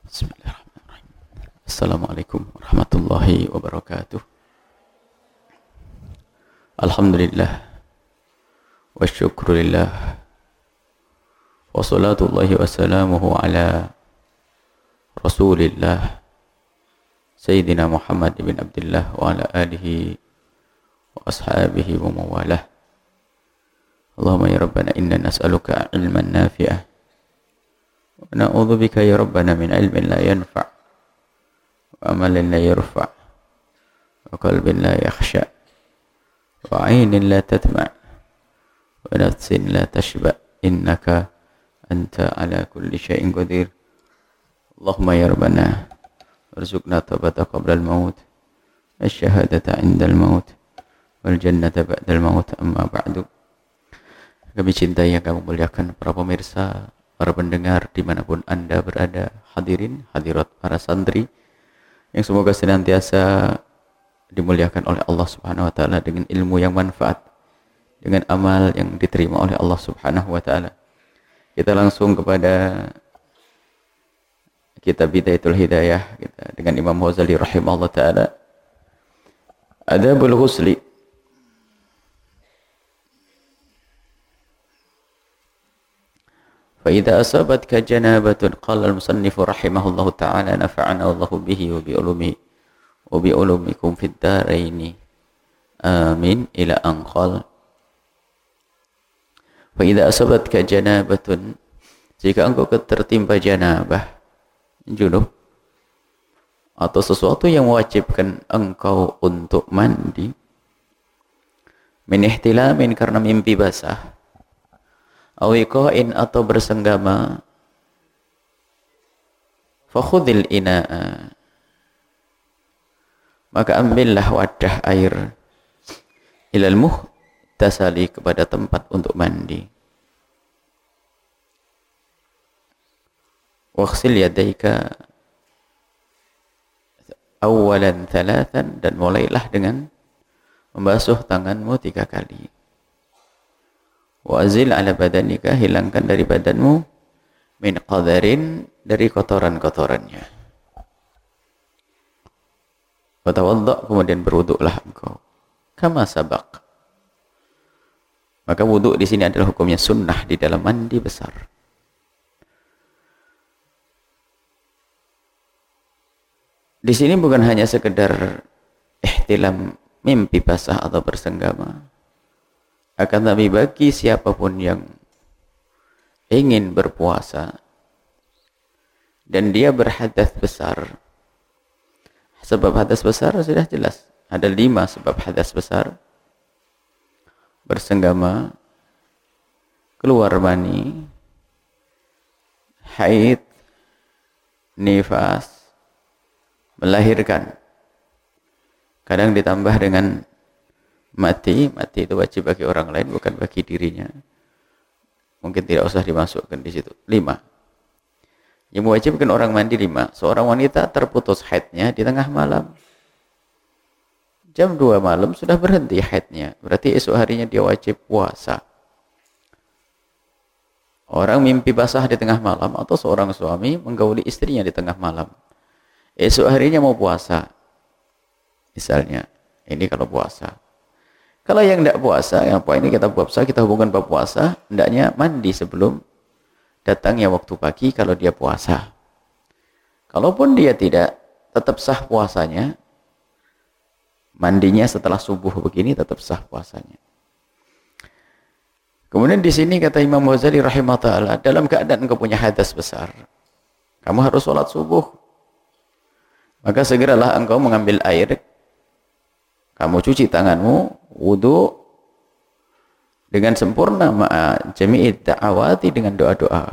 Bismillahirrahmanirrahim. Assalamualaikum warahmatullahi wabarakatuh. Alhamdulillah wa syukrulillah wa salatullahi wa salamuhu ala rasulillah Sayyidina Muhammad ibn Abdullah wa ala alihi wa ashabihi wa mawalah. Allahumma ya Rabbana inna nas'aluka ilman nafi'ah wa na'udhu bika ya Rabbana min ilmin la yanfa' wa amalin la yarfa' wa qalbin la yakhsha' wa aynin la tatma' wa nafsin la tashba' innaka anta ala kulli syai'in qadir. Allahumma ya Rabbana warzuqna tawbata qabla al-maut asyhadata 'inda al-maut wal jannata ba'da al-maut amma ba'du. Kami cintai yang kami muliakan para pemirsa, para pendengar dimanapun Anda berada, hadirin, hadirat, para santri yang semoga senantiasa dimuliakan oleh Allah Subhanahu wa taala dengan ilmu yang manfaat, dengan amal yang diterima oleh Allah Subhanahu wa taala. Kita langsung kepada kitab Bidayatul Hidayah kita dengan Imam Ghazali rahimahullah taala. Adabul Ghusli. فإذا أصابتك جنابة قال المصنف رحمه الله تعالى نفعنا الله به وبعلومكم في الدارين آمين إلى أن قال فإذا أصابتك جنابة jika engkau tertimpa janabah, junub, atau sesuatu yang mewajibkan engkau untuk mandi, min ihtilamin karena mimpi basah, awiqain atau bersenggama, fakhudhil ina'a, maka ambillah wadah air, ilal muhtasali kepada tempat untuk mandi, waghsil yadaika awalan thalathan, dan mulailah dengan membasuh tanganmu 3 kali. Wa'azil ala badanika, hilangkan dari badanmu, min qadarin, dari kotoran-kotorannya. Watawadda, kemudian berwuduklah engkau, kama sabaq. Maka wuduk di sini adalah hukumnya sunnah di dalam mandi besar. Di sini bukan hanya sekedar ihtilam, mimpi basah atau bersenggama, akan tapi bagi siapapun yang ingin berpuasa dan dia berhadas besar. Sebab hadas besar sudah jelas, ada 5 sebab hadas besar: bersenggama, keluar mani, haid, nifas, melahirkan. Kadang ditambah dengan mati itu wajib bagi orang lain, bukan bagi dirinya. Mungkin tidak usah dimasukkan di situ. 5. Yang mewajibkan orang mandi 5. Seorang wanita terputus haidnya di tengah malam. Jam 2 malam sudah berhenti haidnya. Berarti esok harinya dia wajib puasa. Orang mimpi basah di tengah malam, atau seorang suami menggauli istrinya di tengah malam. Esok harinya mau puasa. Misalnya, ini kalau puasa. Kalau yang tidak puasa, yang apa ini kita puasa, kita hubungkan bab puasa, hendaknya mandi sebelum datangnya waktu pagi kalau dia puasa. Kalaupun dia tidak, tetap sah puasanya. Mandinya setelah subuh begini tetap sah puasanya. Kemudian di sini kata Imam Ghazali rahimahullah ta'ala, dalam keadaan engkau punya hadas besar, kamu harus sholat subuh, maka segeralah engkau mengambil air, kamu cuci tanganmu, wudu dengan sempurna, ma'a jami'id da'awati, dengan doa-doa.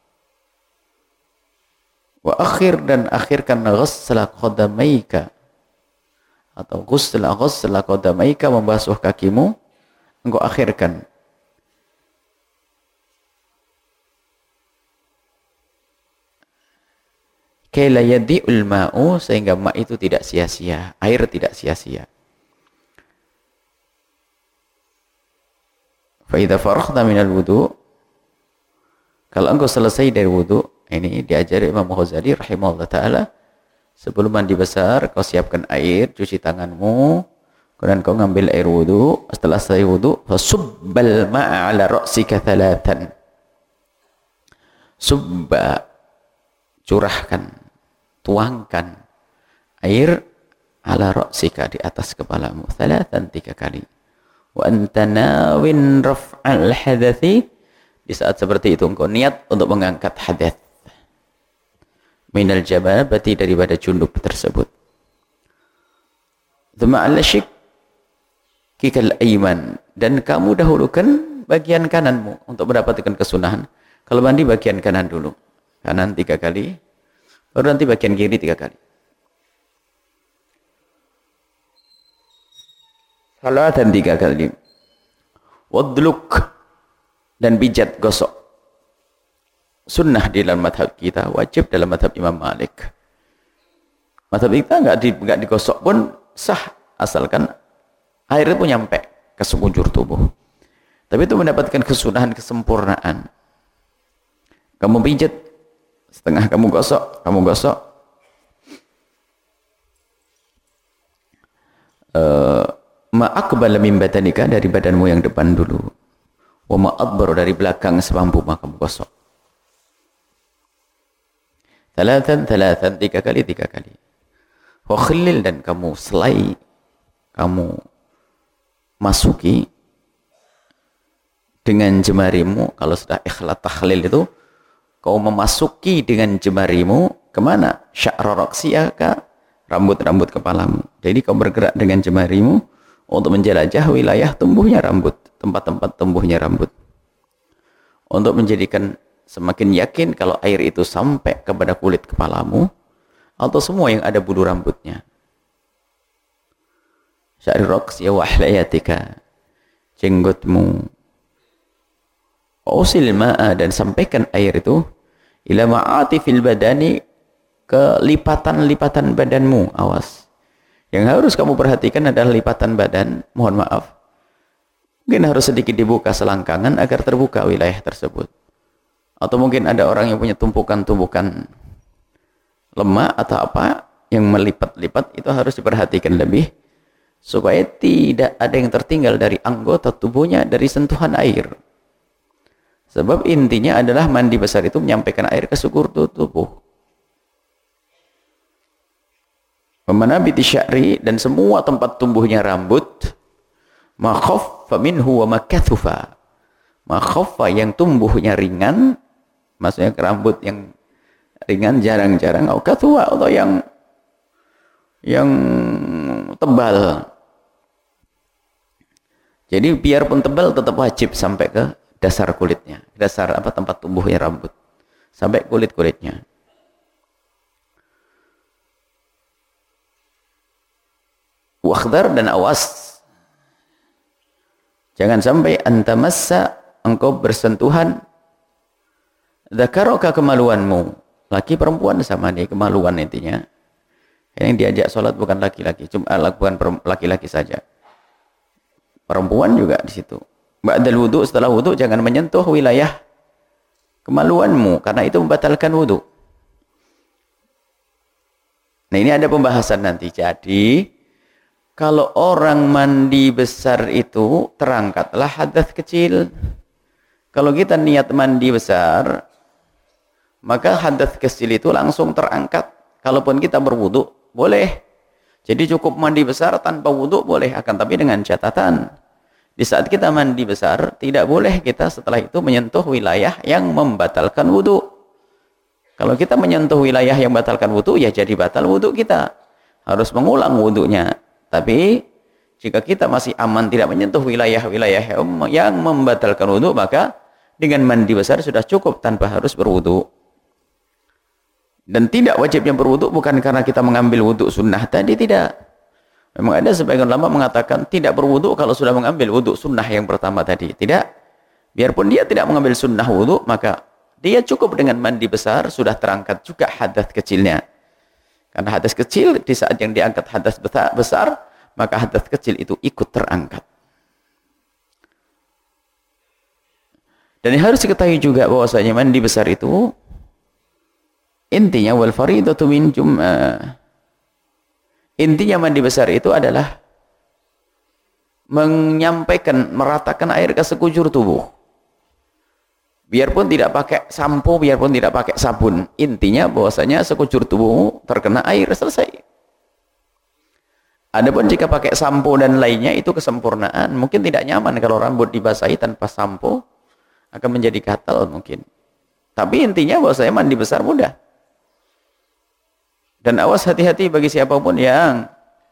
Wa dan akhirkan ghassala qadamaika, atau ghassala qadamaika, membasuh kakimu, engkau akhirkan. Kaila yadi'ul ma'u, sehingga ma' itu tidak sia-sia, air tidak sia-sia. Fa idza faraghta minal wudu, kalau engkau selesai dari wudu, Ini diajari Imam Ghazali rahimahullah ta'ala. Sebelum mandi besar, kau siapkan air, cuci tanganmu, kemudian kau ngambil air wudu. Setelah selesai wudu, fasubbal ma'a ala ra'sika thalatan. Subba, curahkan, tuangkan air ala ra'sika, di atas kepalamu, thalatan, 3 kali. Wa anta nawin raf'al hadathi, di saat seperti itu engkau niat untuk mengangkat hadath minal janabati, daripada junub tersebut. Tsumma ala shiqqikal ayman, dan kamu dahulukan bagian kananmu untuk mendapatkan kesunahan. Kalau mandi bagian kanan dulu, kanan 3 kali, baru nanti bagian kiri 3 kali. Salatan 3 kali. Wadluk, dan pijat, gosok. Sunnah di dalam madhab kita, wajib dalam madhab Imam Malik. Madhab kita enggak digosok pun sah, asalkan air itu nyampe ke sekujur tubuh. Tapi itu mendapatkan kesunahan, kesempurnaan. Kamu pijat setengah, kamu gosok. Ma'akbala min badanika, dari badanmu yang depan dulu. Wa ma'adbaru, dari belakang semampu kamu gosok. Thalathan, 3 kali. Wa khillil, dan kamu selai, kamu masuki dengan jemarimu. Kalau sudah ikhlat takhlil itu, kau memasuki dengan jemarimu kemana? Sya'ra raksiyaka, rambut-rambut kepalamu. Jadi kau bergerak dengan jemarimu untuk menjelajah wilayah tumbuhnya rambut, tempat-tempat tumbuhnya rambut, untuk menjadikan semakin yakin kalau air itu sampai kepada kulit kepalamu atau semua yang ada bulu rambutnya. Sya'ri raksiyah wa ahlayatika, jenggotmu. Usil ma'a, dan sampaikan air itu ila ma'atifil badani, ke lipatan-lipatan badanmu. Awas, yang harus kamu perhatikan adalah lipatan badan. Mohon maaf, mungkin harus sedikit dibuka selangkangan agar terbuka wilayah tersebut. Atau mungkin ada orang yang punya tumpukan-tumpukan lemak atau apa yang melipat-lipat, itu harus diperhatikan lebih supaya tidak ada yang tertinggal dari anggota tubuhnya dari sentuhan air. Sebab intinya adalah mandi besar itu menyampaikan air ke sekujur tubuh. Memanabiti sya'ri, dan semua tempat tumbuhnya rambut. Ma khaffa minhu wa ma kathufa. Ma khaffa, yang tumbuhnya ringan, maksudnya rambut yang ringan jarang-jarang, atau kathufa, atau yang tebal. Jadi biarpun tebal tetap wajib sampai ke dasar kulitnya, dasar tempat tumbuhnya rambut, sampai kulit-kulitnya. Wakhdar, dan awas, jangan sampai antamassa, engkau bersentuhan, dzakaroka, kemaluanmu. Laki perempuan sama nih, kemaluan intinya. Yang diajak sholat bukan laki-laki, cuma bukan laki-laki saja, perempuan juga di situ. Ba'dal wudu, setelah wudu jangan menyentuh wilayah kemaluanmu, karena itu membatalkan wudu. Nah, ini ada pembahasan nanti. Jadi kalau orang mandi besar itu terangkatlah hadas kecil. Kalau kita niat mandi besar, maka hadas kecil itu langsung terangkat. Kalaupun kita berwudu, boleh. Jadi cukup mandi besar tanpa wudu boleh, akan tapi dengan catatan. Di saat kita mandi besar, tidak boleh kita setelah itu menyentuh wilayah yang membatalkan wudu. Kalau kita menyentuh wilayah yang membatalkan wudu, ya jadi batal wudu kita. Harus mengulang wudunya. Tapi jika kita masih aman, tidak menyentuh wilayah-wilayah yang membatalkan wudu, maka dengan mandi besar sudah cukup tanpa harus berwudu. Dan tidak wajibnya berwudu bukan karena kita mengambil wudu sunnah tadi, tidak. Memang ada sebagian ulama mengatakan tidak berwudu kalau sudah mengambil wudu sunnah yang pertama tadi. Tidak. Biarpun dia tidak mengambil sunnah wudu, maka dia cukup dengan mandi besar, sudah terangkat juga hadas kecilnya. Karena hadas kecil, di saat yang diangkat hadas besar, maka hadas kecil itu ikut terangkat. Dan harus diketahui juga bahwasanya mandi besar itu Intinya wal faridatu min intinya mandi besar itu adalah menyampaikan, meratakan air ke sekujur tubuh. Biarpun tidak pakai sampo, biarpun tidak pakai sabun. Intinya bahwasanya sekujur tubuhmu terkena air, selesai. Adapun jika pakai sampo dan lainnya itu kesempurnaan. Mungkin tidak nyaman kalau rambut dibasahi tanpa sampo, akan menjadi gatal mungkin. Tapi intinya bahwasanya mandi besar mudah. Dan awas hati-hati bagi siapapun yang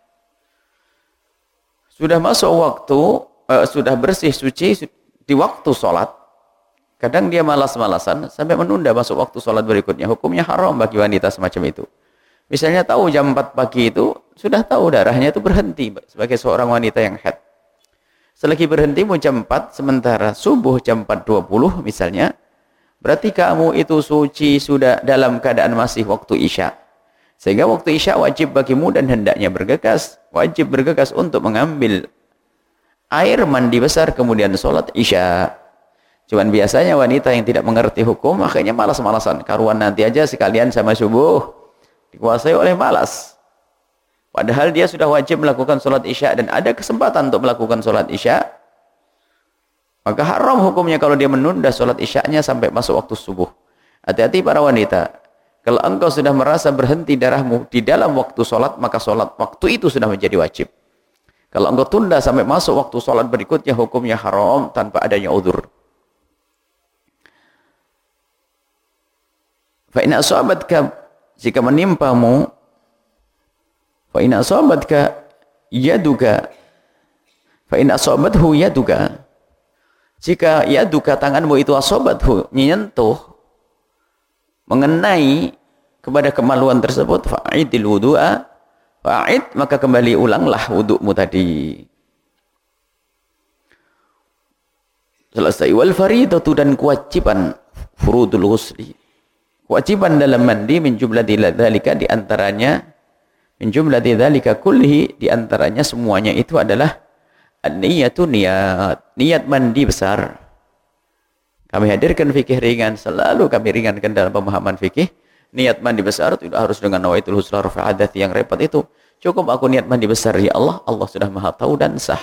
sudah masuk waktu, sudah bersih suci di waktu sholat, kadang dia malas-malasan sampai menunda masuk waktu sholat berikutnya. Hukumnya haram bagi wanita semacam itu. Misalnya tahu jam 4 pagi itu, sudah tahu darahnya itu berhenti sebagai seorang wanita yang haid. Selagi berhenti mau jam 4, sementara subuh jam 4.20 misalnya, berarti kamu itu suci sudah dalam keadaan masih waktu isya. Sehingga waktu isya wajib bagimu dan hendaknya bergegas. Wajib bergegas untuk mengambil air mandi besar kemudian sholat isya. Cuman biasanya wanita yang tidak mengerti hukum akhirnya malas-malasan. Karuan nanti aja sekalian sama subuh. Dikuasai oleh malas. Padahal dia sudah wajib melakukan sholat isya dan ada kesempatan untuk melakukan sholat isya. Maka haram hukumnya kalau dia menunda sholat isyanya sampai masuk waktu subuh. Hati-hati para wanita. Kalau engkau sudah merasa berhenti darahmu di dalam waktu sholat, maka sholat waktu itu sudah menjadi wajib. Kalau engkau tunda sampai masuk waktu sholat berikutnya, hukumnya haram tanpa adanya udzur. Fa in asabatka, jika menimpamu, fa in asabatka yaduka, fa in asabathu yaduka, jika yaduka tanganmu itu asabathu, menyentuh, mengenai kepada kemaluan tersebut, fa'idil wudu'a, fa'id, maka kembali ulanglah wudu'mu tadi. Selesai. Wal faridatu, dan kewajiban furudul ghusli, kewajiban dalam mandi, min jumlati dzalika, di antaranya, min jumlati dzalika kullihi, di antaranya semuanya itu adalah an-niyatu, niat mandi besar. Kami hadirkan fikih ringan, selalu kami ringankan dalam pemahaman fikih. Niat mandi besar tidak harus dengan nawaitul husla rafa hadath yang repot itu. Cukup aku niat mandi besar, ya Allah, Allah sudah maha tahu dan sah.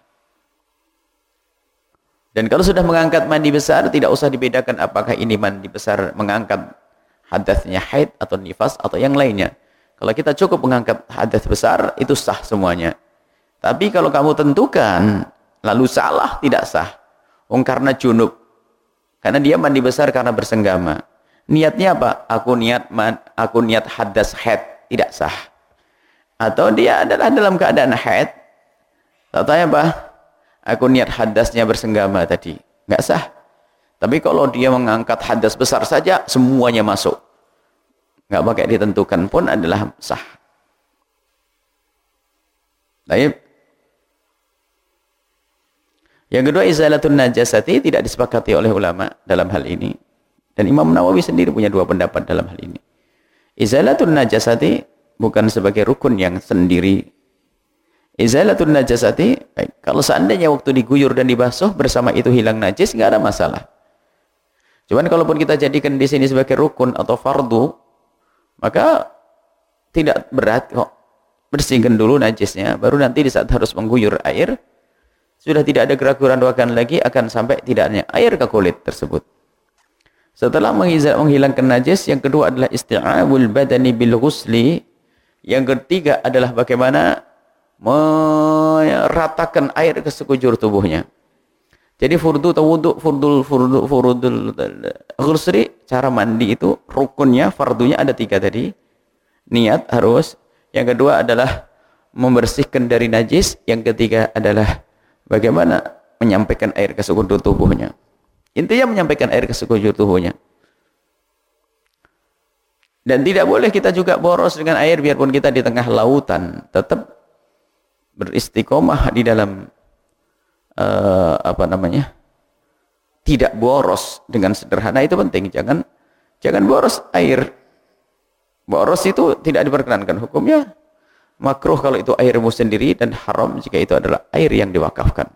Dan kalau sudah mengangkat mandi besar, tidak usah dibedakan apakah ini mandi besar mengangkat hadatsnya haid atau nifas atau yang lainnya. Kalau kita cukup mengangkat hadath besar, itu sah semuanya. Tapi kalau kamu tentukan, lalu salah, tidak sah. Karena junub. Karena dia mandi besar karena bersenggama. Niatnya apa? Aku niat hadas haid, tidak sah. Atau dia adalah dalam keadaan haid. Tanya apa? Aku niat hadasnya bersenggama tadi, nggak sah. Tapi kalau dia mengangkat hadas besar saja, semuanya masuk. Nggak pakai ditentukan pun adalah sah. Baik. Yang kedua, izalatun najasati, tidak disepakati oleh ulama dalam hal ini. Dan Imam Nawawi sendiri punya dua pendapat dalam hal ini. Izalatun najasati bukan sebagai rukun yang sendiri. Izalatun najasati, baik, kalau seandainya waktu diguyur dan dibasuh bersama itu hilang najis, nggak ada masalah. Cuman kalaupun kita jadikan di sini sebagai rukun atau fardu, maka tidak berat kok. Bersihkan dulu najisnya, baru nanti di saat harus mengguyur air, sudah tidak ada keraguan-raguan lagi akan sampai tidaknya air ke kulit tersebut. Setelah menghilangkan najis, yang kedua adalah isti'abul badani bil ghusli. Yang ketiga adalah bagaimana meratakan air ke sekujur tubuhnya. Jadi furdu atau wudu, furdul ghusli, cara mandi itu rukunnya, fardunya ada 3 tadi. Niat harus. Yang kedua adalah membersihkan dari najis. Yang ketiga adalah bagaimana menyampaikan air ke sekujur tubuhnya. Intinya menyampaikan air ke sekujur tubuhnya. Dan tidak boleh kita juga boros dengan air biarpun kita di tengah lautan. Tetap beristiqomah di dalam tidak boros dengan sederhana, itu penting. Jangan boros air. Boros itu tidak diperkenankan hukumnya. Makruh kalau itu airmu sendiri, dan haram jika itu adalah air yang diwakafkan.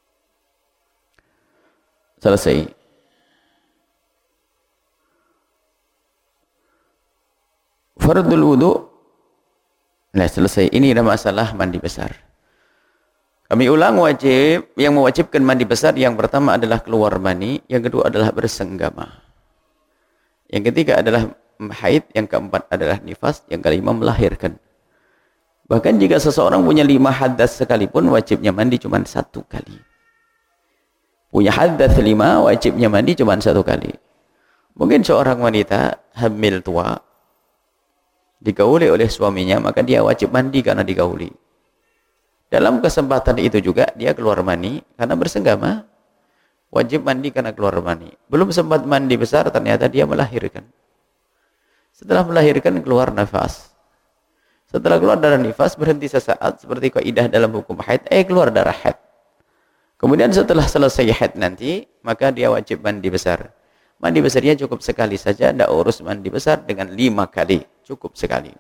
Selesai. fardul wudu. Nah, selesai. Ini ada masalah mandi besar. Kami ulang, wajib yang mewajibkan mandi besar yang pertama adalah keluar mani, yang kedua adalah bersenggama. Yang ketiga adalah haid, yang keempat adalah nifas, yang kelima melahirkan. Bahkan jika seseorang punya 5 hadas sekalipun, wajibnya mandi cuma 1 kali. Punya hadas 5, wajibnya mandi cuma 1 kali. Mungkin seorang wanita hamil tua, digauli oleh suaminya, maka dia wajib mandi karena digauli. Dalam kesempatan itu juga dia keluar mani karena bersenggama, wajib mandi karena keluar mani. Belum sempat mandi besar, ternyata dia melahirkan. Setelah melahirkan keluar nafas. Setelah keluar darah nifas, berhenti sesaat seperti kaidah dalam hukum haid, keluar darah haid. Kemudian setelah selesai haid nanti, maka dia wajib mandi besar. Mandi besarnya cukup sekali saja, tidak urus mandi besar dengan 5 kali, cukup sekali.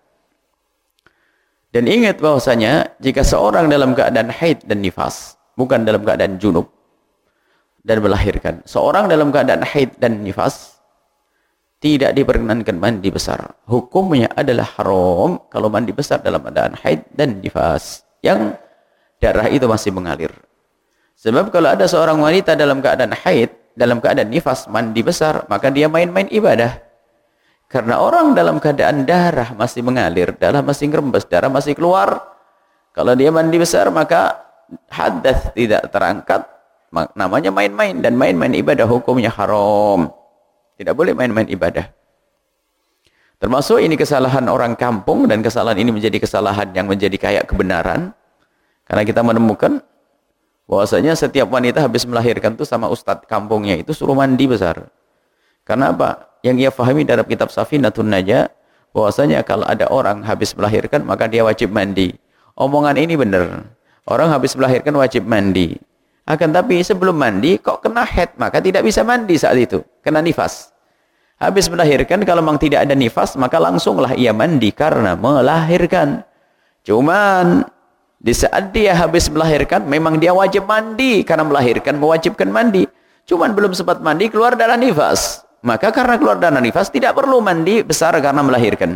Dan ingat bahwasanya jika seorang dalam keadaan haid dan nifas, bukan dalam keadaan junub dan melahirkan, seorang dalam keadaan haid dan nifas tidak diperkenankan mandi besar. Hukumnya adalah haram kalau mandi besar dalam keadaan haid dan nifas yang darah itu masih mengalir. Sebab kalau ada seorang wanita dalam keadaan haid, dalam keadaan nifas mandi besar, maka dia main-main ibadah. Karena orang dalam keadaan darah masih mengalir, darah masih ngerembes, darah masih keluar. Kalau dia mandi besar, maka hadas tidak terangkat. Namanya main-main, dan main-main ibadah hukumnya haram. Tidak boleh main-main ibadah. Termasuk ini kesalahan orang kampung, dan kesalahan ini menjadi kesalahan yang menjadi kayak kebenaran. Karena kita menemukan bahwasanya setiap wanita habis melahirkan itu sama ustadz kampungnya itu suruh mandi besar. Karena apa? Yang ia fahami dalam kitab Safinatun Najah, bahwasanya kalau ada orang habis melahirkan maka dia wajib mandi. Omongan ini benar. Orang habis melahirkan wajib mandi. Akan tapi sebelum mandi kok kena haid, maka tidak bisa mandi saat itu. Kena nifas. Habis melahirkan kalau memang tidak ada nifas, maka langsunglah ia mandi karena melahirkan. Cuman di saat dia habis melahirkan memang dia wajib mandi karena melahirkan mewajibkan mandi. Cuman belum sempat mandi keluar darah nifas. Maka karena keluar darah nifas tidak perlu mandi besar karena melahirkan.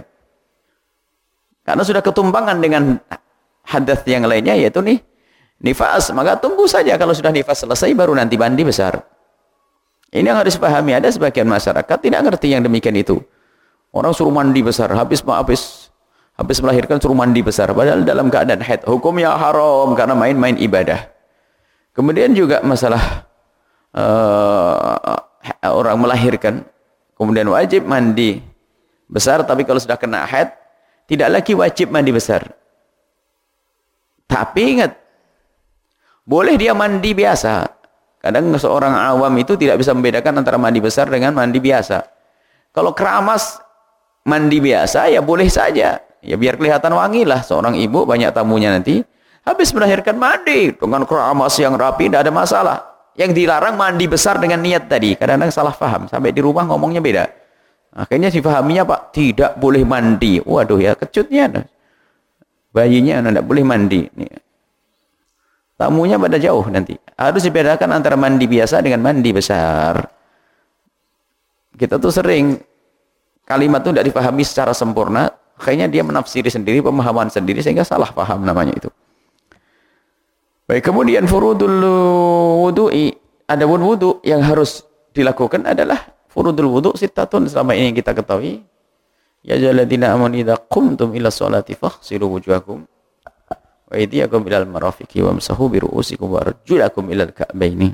Karena sudah ketumpangan dengan hadas yang lainnya, yaitu nifas. Maka tunggu saja kalau sudah nifas selesai baru nanti mandi besar. Ini yang harus dipahami. Ada sebagian masyarakat tidak ngerti yang demikian itu. Orang suruh mandi besar, habis melahirkan suruh mandi besar. Padahal dalam keadaan haid. Hukumnya haram karena main-main ibadah. Kemudian juga masalah orang melahirkan kemudian wajib mandi besar, tapi kalau sudah kena haid tidak lagi wajib mandi besar. Tapi ingat, boleh dia mandi biasa. Kadang seorang awam itu tidak bisa membedakan antara mandi besar dengan mandi biasa. Kalau keramas mandi biasa ya boleh saja, ya biar kelihatan wangi lah. Seorang ibu banyak tamunya nanti habis melahirkan mandi dengan keramas yang rapi, tidak ada masalah. Yang dilarang mandi besar dengan niat tadi. Kadang-kadang salah paham. Sampai di rumah ngomongnya beda. Akhirnya dipahaminya, Pak, tidak boleh mandi. Waduh ya, kecutnya. Bayinya tidak boleh mandi. Tamunya pada jauh nanti. Harus dibedakan antara mandi biasa dengan mandi besar. Kita tuh sering kalimat itu tidak dipahami secara sempurna. Akhirnya dia menafsiri sendiri, pemahaman sendiri, sehingga salah paham namanya itu. Baik, kemudian furudul wudu'i, ada wudu yang harus dilakukan adalah furudul wudu sittatun, selama ini yang kita ketahui. Ya ayyuhalladzina amanu idza qumtum ila sholati faghsilu wujuhakum wa aydiyakum ilal marafiqi wamsahu bi ru'usikum wa arjulakum ilal ka'baini.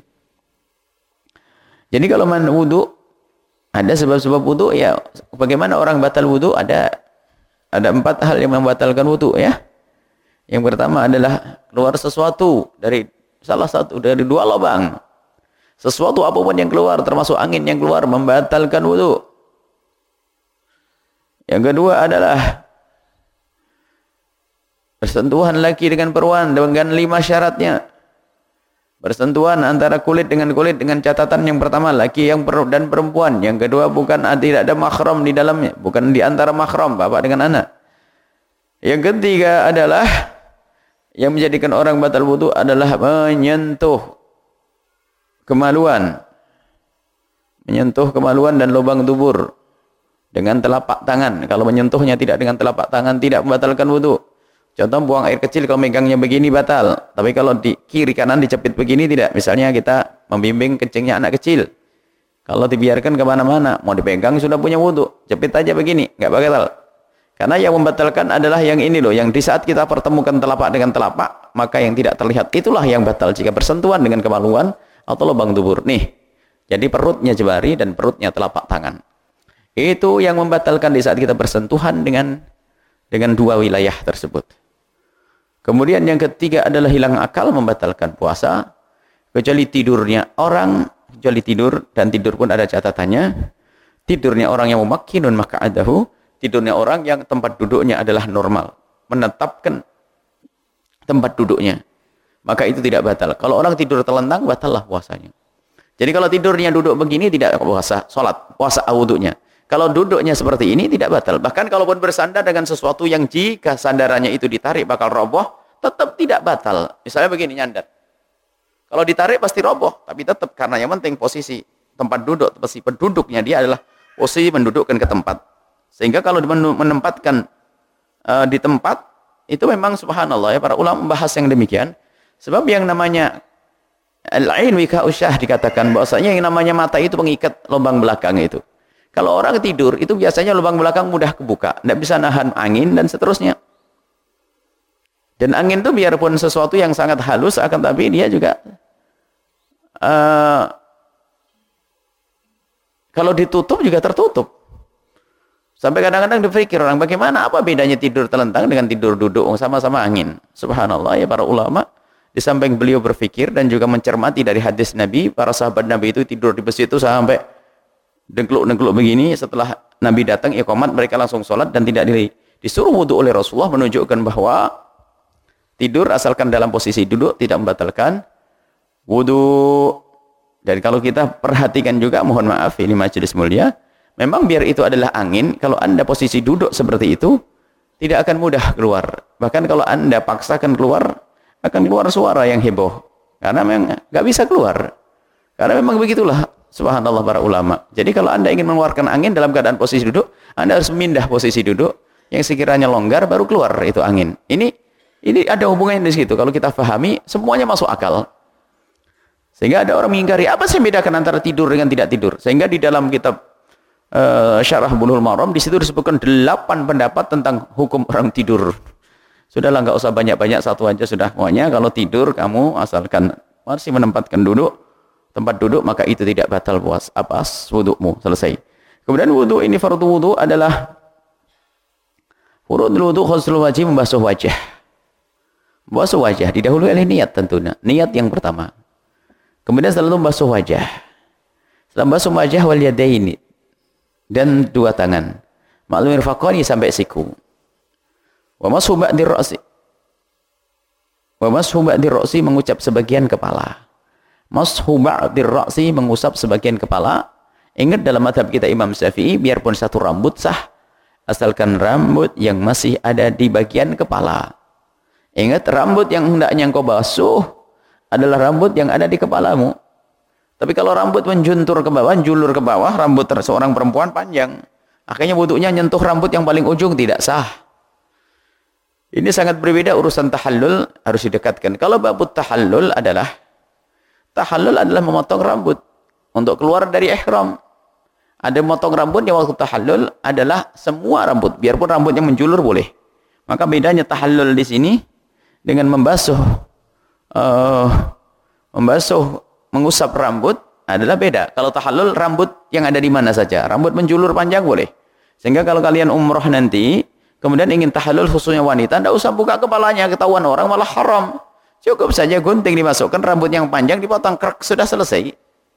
Jadi kalau wudu ada sebab-sebab wudu, ya bagaimana orang batal wudu, ada 4 hal yang membatalkan wudu ya. Yang pertama adalah keluar sesuatu dari salah satu dari 2 lubang. Sesuatu apapun yang keluar, termasuk angin yang keluar, membatalkan wudu. Yang kedua adalah bersentuhan laki dengan perempuan dengan 5 syaratnya. Bersentuhan antara kulit dengan catatan yang pertama laki dan perempuan. Yang kedua tidak ada mahram di dalamnya, bukan di antara mahram bapak dengan anak. Yang ketiga adalah yang menjadikan orang batal wudu adalah menyentuh kemaluan dan lubang dubur. dengan telapak tangan. Kalau menyentuhnya tidak dengan telapak tangan tidak membatalkan wudu. Contoh buang air kecil kalau megangnya begini batal. Tapi kalau di kiri kanan dicepit begini tidak. Misalnya kita membimbing kencingnya anak kecil. Kalau dibiarkan kemana-mana, mau dipegang sudah punya wudu. Cepit aja begini, nggak batal. Karena yang membatalkan adalah yang ini loh. Yang di saat kita pertemukan telapak dengan telapak, maka yang tidak terlihat itulah yang batal jika bersentuhan dengan kemaluan atau lubang dubur. Nih, jadi perutnya jemari dan perutnya telapak tangan. Itu yang membatalkan di saat kita bersentuhan dengan dua wilayah tersebut. Kemudian yang ketiga adalah hilang akal, membatalkan puasa. Kecuali tidurnya orang, kecuali tidur, dan tidur pun ada catatannya. Tidurnya orang yang mumakkinun maka'adahu, tidurnya orang yang tempat duduknya adalah normal, menetapkan tempat duduknya, maka itu tidak batal. Kalau orang tidur telentang, batallah puasanya. Jadi kalau tidurnya duduk begini tidak puasa, puasa wudunya. Kalau duduknya seperti ini tidak batal. Bahkan kalaupun bersandar dengan sesuatu yang jika sandarannya itu ditarik bakal roboh, tetap tidak batal. Misalnya begini, nyandar. Kalau ditarik pasti roboh, tapi tetap karena yang penting posisi tempat duduk, posisi penduduknya dia adalah posisi mendudukkan ke tempat. Sehingga kalau menempatkan di tempat, itu memang subhanallah ya, para ulama membahas yang demikian. Sebab yang namanya al-ain wika'usyah dikatakan bahwasanya yang namanya mata itu pengikat lubang belakang itu. Kalau orang tidur itu biasanya lubang belakang mudah kebuka, tidak bisa nahan angin dan seterusnya. Dan angin itu biarpun sesuatu yang sangat halus, akan tapi dia juga kalau ditutup juga tertutup. Sampai kadang-kadang dipikir orang, bagaimana, apa bedanya tidur telentang dengan tidur duduk? Sama-sama angin. Subhanallah ya, para ulama di samping beliau berpikir dan juga mencermati dari hadis Nabi, para sahabat Nabi itu tidur di masjid itu sampai dengkluk-dengkluk begini. Setelah Nabi datang iqamat, mereka langsung sholat dan tidak disuruh wudu oleh Rasulullah, menunjukkan bahwa tidur asalkan dalam posisi duduk tidak membatalkan wudu. Dan kalau kita perhatikan juga, mohon maaf ini majelis mulia, memang biar itu adalah angin, kalau Anda posisi duduk seperti itu tidak akan mudah keluar. Bahkan kalau Anda paksakan keluar, akan keluar suara yang heboh. Karena memang nggak bisa keluar. Karena memang begitulah, subhanallah para ulama. Jadi kalau Anda ingin mengeluarkan angin dalam keadaan posisi duduk, Anda harus memindah posisi duduk yang sekiranya longgar baru keluar itu angin. Ini ada hubungannya di situ. Kalau kita pahami, semuanya masuk akal. Sehingga ada orang mengingkari, apa sih bedakan antara tidur dengan tidak tidur? Sehingga di dalam kitab Syarah Bulughul Maram, di situ disebutkan 8 pendapat tentang hukum orang tidur. Sudahlah, nggak usah banyak-banyak, satu aja sudah. Pokoknya kalau tidur kamu asalkan masih menempatkan tempat duduk, maka itu tidak batal wudumu, selesai. Kemudian wudu ini, fardu wudu adalah fardul wudu ghusl wajib, membasuh wajah. Membasuh wajah didahului oleh niat tentunya. Niat yang pertama. Kemudian setelah itu membasuh wajah. Setelah membasuh wajah wal yadaini, dan dua tangan. Ma'lum mirfaqani sampai siku. Wa mashu ba'di ra'si. Wa mashu ba'di ra'si, mengucap sebagian kepala. Mashu ba'di ra'si, mengusap sebagian kepala. Ingat dalam mazhab kita Imam Syafi'i, biarpun satu rambut sah, asalkan rambut yang masih ada di bagian kepala. Ingat, rambut yang hendaknya engkau basuh adalah rambut yang ada di kepalamu. Tapi kalau rambut menjuntur ke bawah, julur ke bawah, rambut seorang perempuan panjang, akhirnya wudunya nyentuh rambut yang paling ujung, tidak sah. Ini sangat berbeda urusan tahallul, harus didekatkan. Kalau babut tahallul adalah memotong rambut untuk keluar dari ihram. Ada memotong rambut yang waktu tahallul adalah semua rambut, biarpun rambut yang menjulur boleh. Maka bedanya tahallul di sini dengan mengusap rambut adalah beda. Kalau tahallul, rambut yang ada di mana saja. Rambut menjulur panjang boleh. Sehingga kalau kalian umroh nanti, kemudian ingin tahallul khususnya wanita, tidak usah buka kepalanya, ketahuan orang malah haram. Cukup saja gunting dimasukkan, rambut yang panjang dipotong, krek, sudah selesai.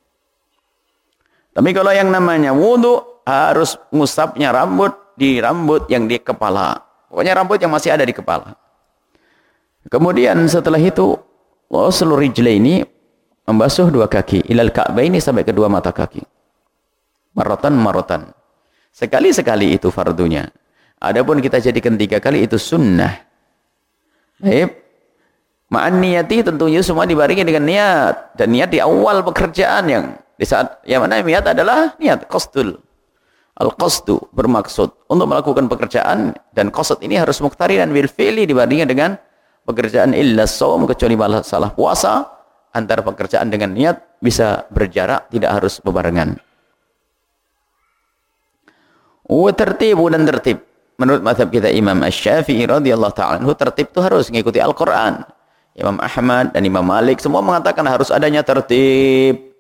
Tapi kalau yang namanya wudu, harus ngusapnya rambut yang di kepala. Pokoknya rambut yang masih ada di kepala. Kemudian setelah itu, seluruh rijlaini, membasuh dua kaki, ilal ka'baini, sampai kedua mata kaki. Marotan. Sekali-sekali itu fardunya. Adapun kita jadikan 3 kali itu sunnah. Baik. Ma'an niyati, tentunya semua dibarengi dengan niat. Dan niat di awal pekerjaan, yang di saat yang mana niat adalah niat qasdul. Al-qasdu bermaksud untuk melakukan pekerjaan, dan qasad ini harus muqtarinan bil fi'li dibandingkan dengan pekerjaan illa shaum, kecuali masalah puasa, antara pekerjaan dengan niat bisa berjarak, tidak harus bebarengan. Wa tertibu, dan tertib menurut mazhab kita Imam Asy-Syafi'i radhiyallahu ta'ala anhu, tertib itu harus mengikuti Al-Qur'an. Imam Ahmad dan Imam Malik semua mengatakan harus adanya tertib.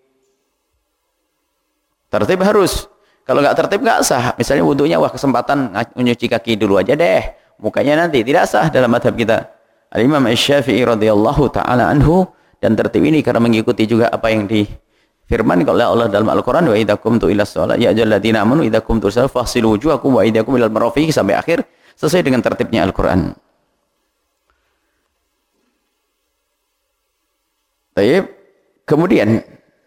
Tertib harus. Kalau nggak tertib nggak sah. Misalnya wudunya, wah kesempatan nyuci kaki dulu aja deh, mukanya nanti, tidak sah dalam mazhab kita Al-Imam Asy-Syafi'i radhiyallahu ta'ala anhu. Dan tertib ini karena mengikuti juga apa yang difirman oleh Allah dalam Al-Qur'an, wa idza qumtu ila shalah ya ayyuhalladzina amanu idza qumtu ila shalah faghsilu wujuhakum wa aydiyakum ilal marafiq, sampai akhir, sesuai dengan tertibnya Al-Qur'an. Baik. Kemudian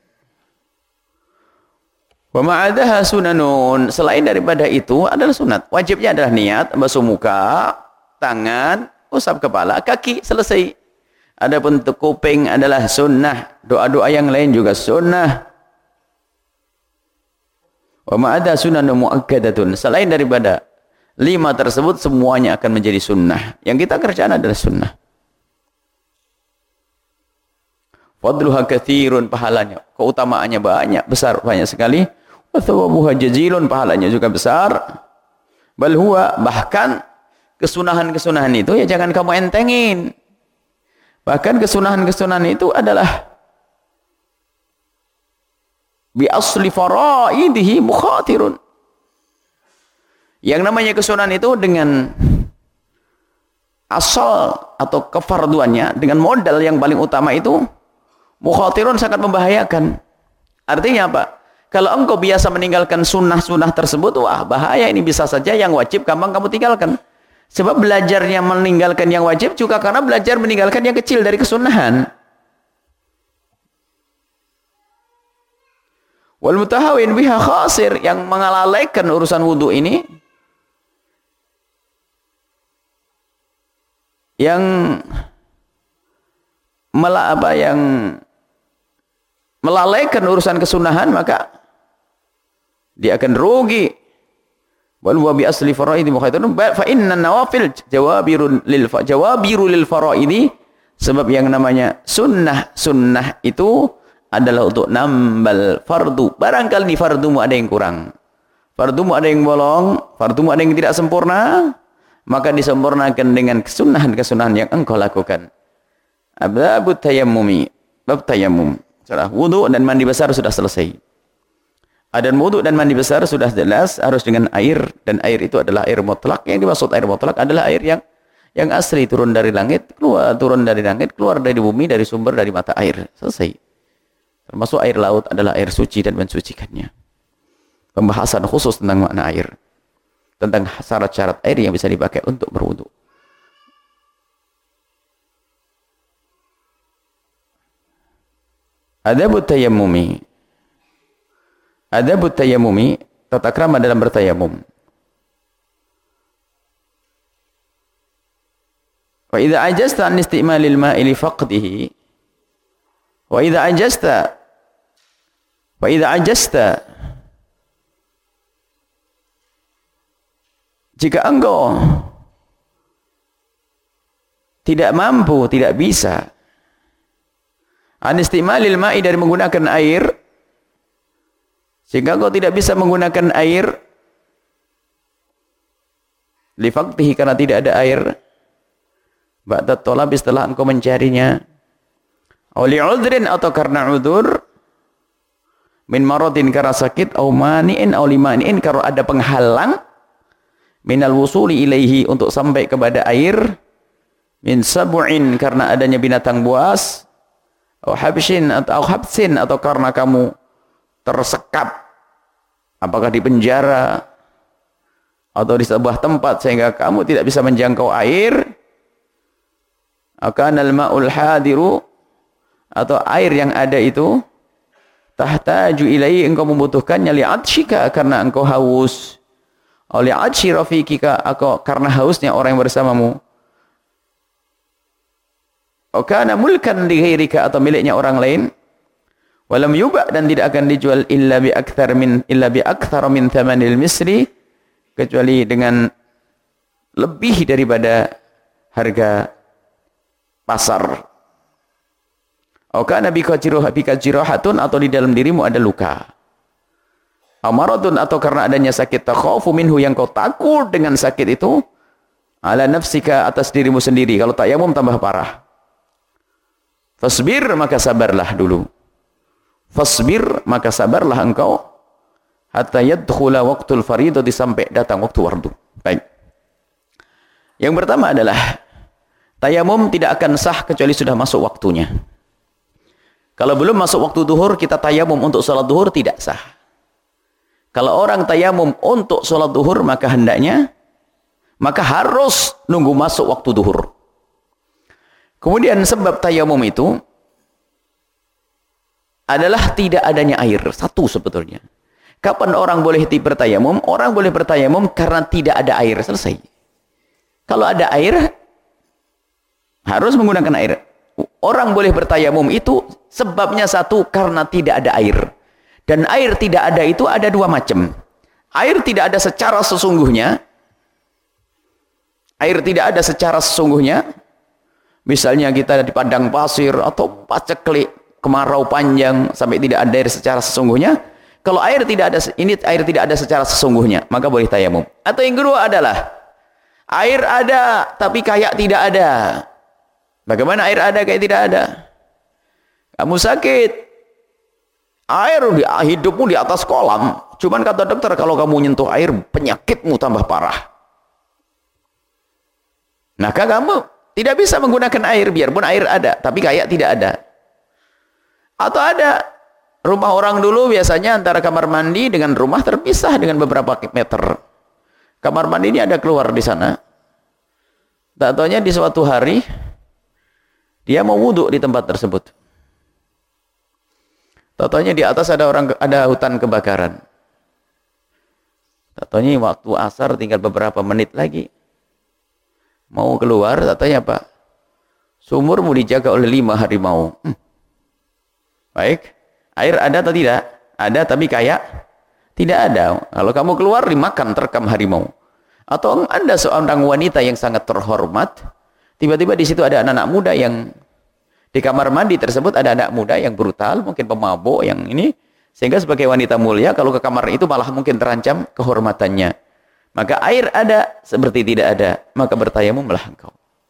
wa ma'adaha sunanun, selain daripada itu adalah sunat. Wajibnya adalah niat, basuh muka, tangan, usap kepala, kaki, selesai. Adapun untuk kuping adalah sunnah, doa-doa yang lain juga sunnah. Wa ma'adaha sunanun muakkadatun, selain daripada 5 tersebut semuanya akan menjadi sunnah. Yang kita kerjakan adalah sunnah. Fadluha katsirun, pahalanya, keutamaannya banyak, besar, banyak sekali. Wa thawabuha jazilun, pahalanya juga besar. Bal huwa, bahkan kesunahan-kesunahan itu ya jangan kamu entengin. Bahkan kesunahan-kesunahan itu adalah bi asli faraidihi mukhatirun. Yang namanya kesunahan itu dengan asal atau kefarduannya, dengan modal yang paling utama itu mukhatirun, sangat membahayakan. Artinya apa? Kalau engkau biasa meninggalkan sunnah-sunnah tersebut, wah bahaya ini, bisa saja yang wajib gampang kamu tinggalkan. Sebab belajarnya meninggalkan yang wajib juga karena belajar meninggalkan yang kecil dari kesunahan. Wal mutahawin biha khasir, yang mengalalaikan urusan wudu ini, yang melalaikan urusan kesunahan, maka dia akan rugi. Wal wa bi asli faraidi mukhatirun fa inna nawafil jawabiru lil faraidi, sebab yang namanya sunnah itu adalah untuk nambal fardu. Barangkali di fardumu ada yang kurang, fardumu ada yang bolong, fardumu ada yang tidak sempurna, maka disempurnakan dengan kesunahan-kesunahan yang engkau lakukan. Abdabut tayammumi, bab tayammum. Setelah wudu dan mandi besar sudah selesai. Adaan wudu dan mandi besar sudah jelas, harus dengan air, dan air itu adalah air mutlak. Yang dimaksud air mutlak adalah air yang asli, turun dari langit, keluar dari bumi, dari sumber, dari mata air. Selesai. Termasuk air laut adalah air suci dan mensucikannya. Pembahasan khusus tentang makna air, tentang syarat-syarat air yang bisa dipakai untuk berwudu. Adabut tayammumi. Adabut tayammumi, tata krama dalam bertayamum. Wa idza ajasta an isti'malil ma'i li faqdihi, wa idza ajasta, jika engkau tidak mampu, tidak bisa an isti'malil ma'i, dari menggunakan air, sehingga engkau tidak bisa menggunakan air li faqdihi, karena tidak ada air, ba'da talabi, setelah engkau mencarinya, aw li udhrin, atau karena udzur, min maradin, karena sakit, aw mani'in aw li mani'in, kalau ada penghalang, minal wusuli ilaihi, untuk sampai kepada air, min sab'in, karena adanya binatang buas, aw habsin, atau karena kamu tersekap, apakah di penjara atau di sebuah tempat sehingga kamu tidak bisa menjangkau air, akanal ma'ul hadiru, atau air yang ada itu, tahtaju ilaihi, engkau membutuhkannya, li'atshika, karena engkau haus, atau li'atshi rafiqika, atau karena hausnya orang yang bersamamu, atau kana mulkan li ghairika, atau miliknya orang lain, Walam yuba, dan tidak akan dijual illa bi akthar min thamanil misri, kecuali dengan lebih daripada harga pasar. Kana bika jirahatun, atau di dalam dirimu ada luka. Amaradun, atau karena adanya sakit, takhafu minhu, yang kau takut dengan sakit itu, ala nafsika, atas dirimu sendiri. Kalau tayamum tambah parah. Fasbir, maka sabarlah dulu. Fasbir, maka sabarlah engkau, hatta yadkhula waqtul faridati, sampai datang waktu fardu. Baik. Yang pertama adalah tayamum tidak akan sah kecuali sudah masuk waktunya. Kalau belum masuk waktu duhur, kita tayamum untuk sholat duhur, tidak sah. Kalau orang tayamum untuk sholat duhur, maka harus nunggu masuk waktu duhur. Kemudian sebab tayamum itu adalah tidak adanya air. Satu sebetulnya. Kapan orang boleh bertayamum? Orang boleh bertayamum karena tidak ada air. Selesai. Kalau ada air, harus menggunakan air. Orang boleh bertayamum itu sebabnya satu, karena tidak ada air. Dan air tidak ada itu ada dua macam. Air tidak ada secara sesungguhnya. Air tidak ada secara sesungguhnya. Misalnya kita di padang pasir atau paceklik, kemarau panjang sampai tidak ada air secara sesungguhnya. Kalau air tidak ada secara sesungguhnya, maka boleh tayamum. Atau yang kedua adalah air ada tapi kayak tidak ada. Bagaimana air ada kayak tidak ada? Kamu sakit, air hidupmu di atas kolam. Cuman kata dokter, kalau kamu nyentuh air, penyakitmu tambah parah. Maka kamu tidak bisa menggunakan air, biarpun air ada, tapi kayak tidak ada. Atau ada rumah orang dulu, biasanya antara kamar mandi dengan rumah terpisah dengan beberapa meter. Kamar mandi ini ada keluar di sana. Tak taunya di suatu hari dia mau wudhu di tempat tersebut. Tak taunya di atas ada hutan kebakaran. Tak taunya waktu asar tinggal beberapa menit lagi. Mau keluar, tak tanya Pak, sumur mau dijaga oleh 5 harimau. Baik, air ada atau tidak? Ada tapi kayak tidak ada. Kalau kamu keluar dimakan terkam harimau. Atau Anda seorang wanita yang sangat terhormat, tiba-tiba di situ ada anak-anak muda yang di kamar mandi tersebut ada anak muda yang brutal, mungkin pemabuk yang ini, sehingga sebagai wanita mulia kalau ke kamar itu malah mungkin terancam kehormatannya. Maka air ada seperti tidak ada, maka bertayamumlah engkau.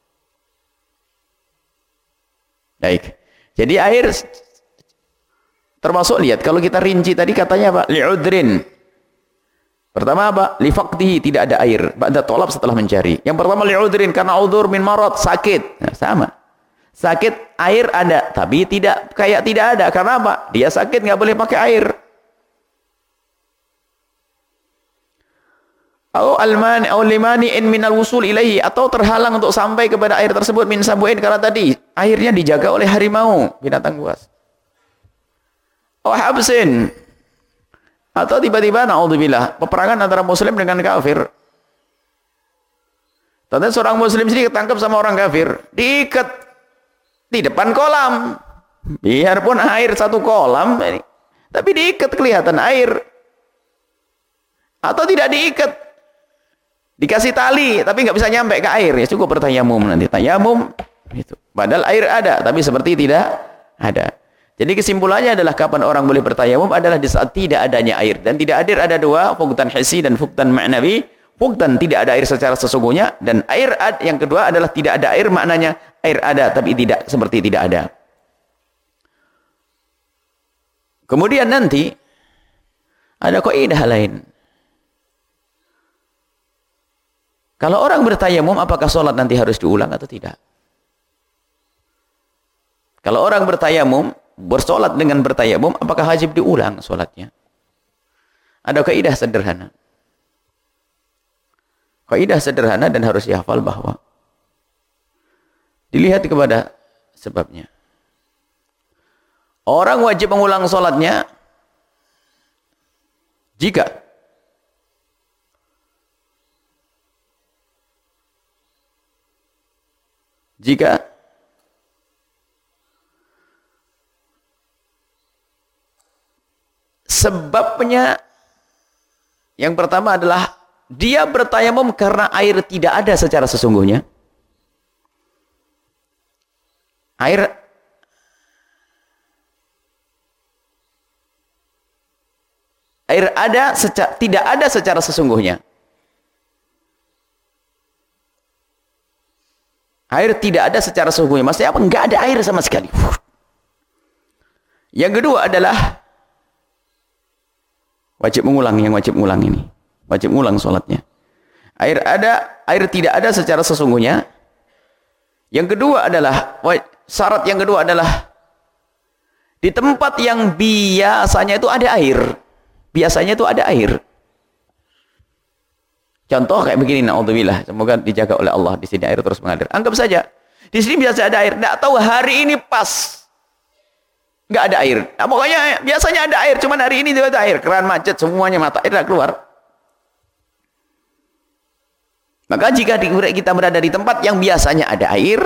Baik. Jadi air termasuk, lihat kalau kita rinci tadi katanya apa? Li'udrin. Pertama apa? Lifaqtihi, tidak ada air. Ba'da tolab, setelah mencari. Yang pertama li'udrin, karena udhur min marad, sakit. Nah, sama. Sakit, air ada, tapi tidak kayak tidak ada. Karena apa? Dia sakit, nggak boleh pakai air. Atau limani'in minal wusul ilaihi, atau terhalang untuk sampai kepada air tersebut min sabu'in, karena tadi airnya dijaga oleh harimau, binatang buas. Habsin, atau tiba-tiba naudzubillah peperangan antara muslim dengan kafir. Tadi seorang muslim sendiri ketangkap sama orang kafir, diikat di depan kolam, biarpun air satu kolam, tapi diikat, kelihatan air. Atau tidak diikat, dikasih tali tapi nggak bisa nyampe ke air, ya cukup bertayamum nanti. Tayamum itu padahal air ada tapi seperti tidak ada. Jadi kesimpulannya adalah kapan orang boleh bertayamum adalah di saat tidak adanya air. Dan tidak ada dua, fuqdan hissi dan fuqdan ma'nawi. Fuqdan, tidak ada air secara sesungguhnya, dan air yang kedua adalah tidak ada air, maknanya air ada tapi tidak seperti tidak ada. Kemudian nanti ada kaidah lain. Kalau orang bertayamum, apakah sholat nanti harus diulang atau tidak? Kalau orang bertayamum, bersolat dengan bertayamum, apakah wajib diulang sholatnya? Ada kaidah sederhana. Kaidah sederhana dan harus dihafal bahwa dilihat kepada sebabnya. Orang wajib mengulang sholatnya jika Sebabnya yang pertama adalah dia bertayamum karena air tidak ada secara sesungguhnya. Air tidak ada secara sesungguhnya. Air tidak ada secara sesungguhnya. Maksudnya apa? Enggak ada air sama sekali. Yang kedua adalah wajib mengulang ini. Wajib mengulang sholatnya. Air tidak ada secara sesungguhnya. Yang kedua adalah syarat yang kedua adalah di tempat yang biasanya itu ada air. Biasanya itu ada air. Contoh kayak begini, naudzubillah, semoga dijaga oleh Allah, di sini air terus mengalir. Anggap saja di sini biasa ada air. Enggak tahu hari ini pas enggak ada air. Nah, pokoknya biasanya ada air, cuman hari ini tidak ada air. Keran macet, semuanya mata air tidak keluar. Maka jika kita berada di tempat yang biasanya ada air,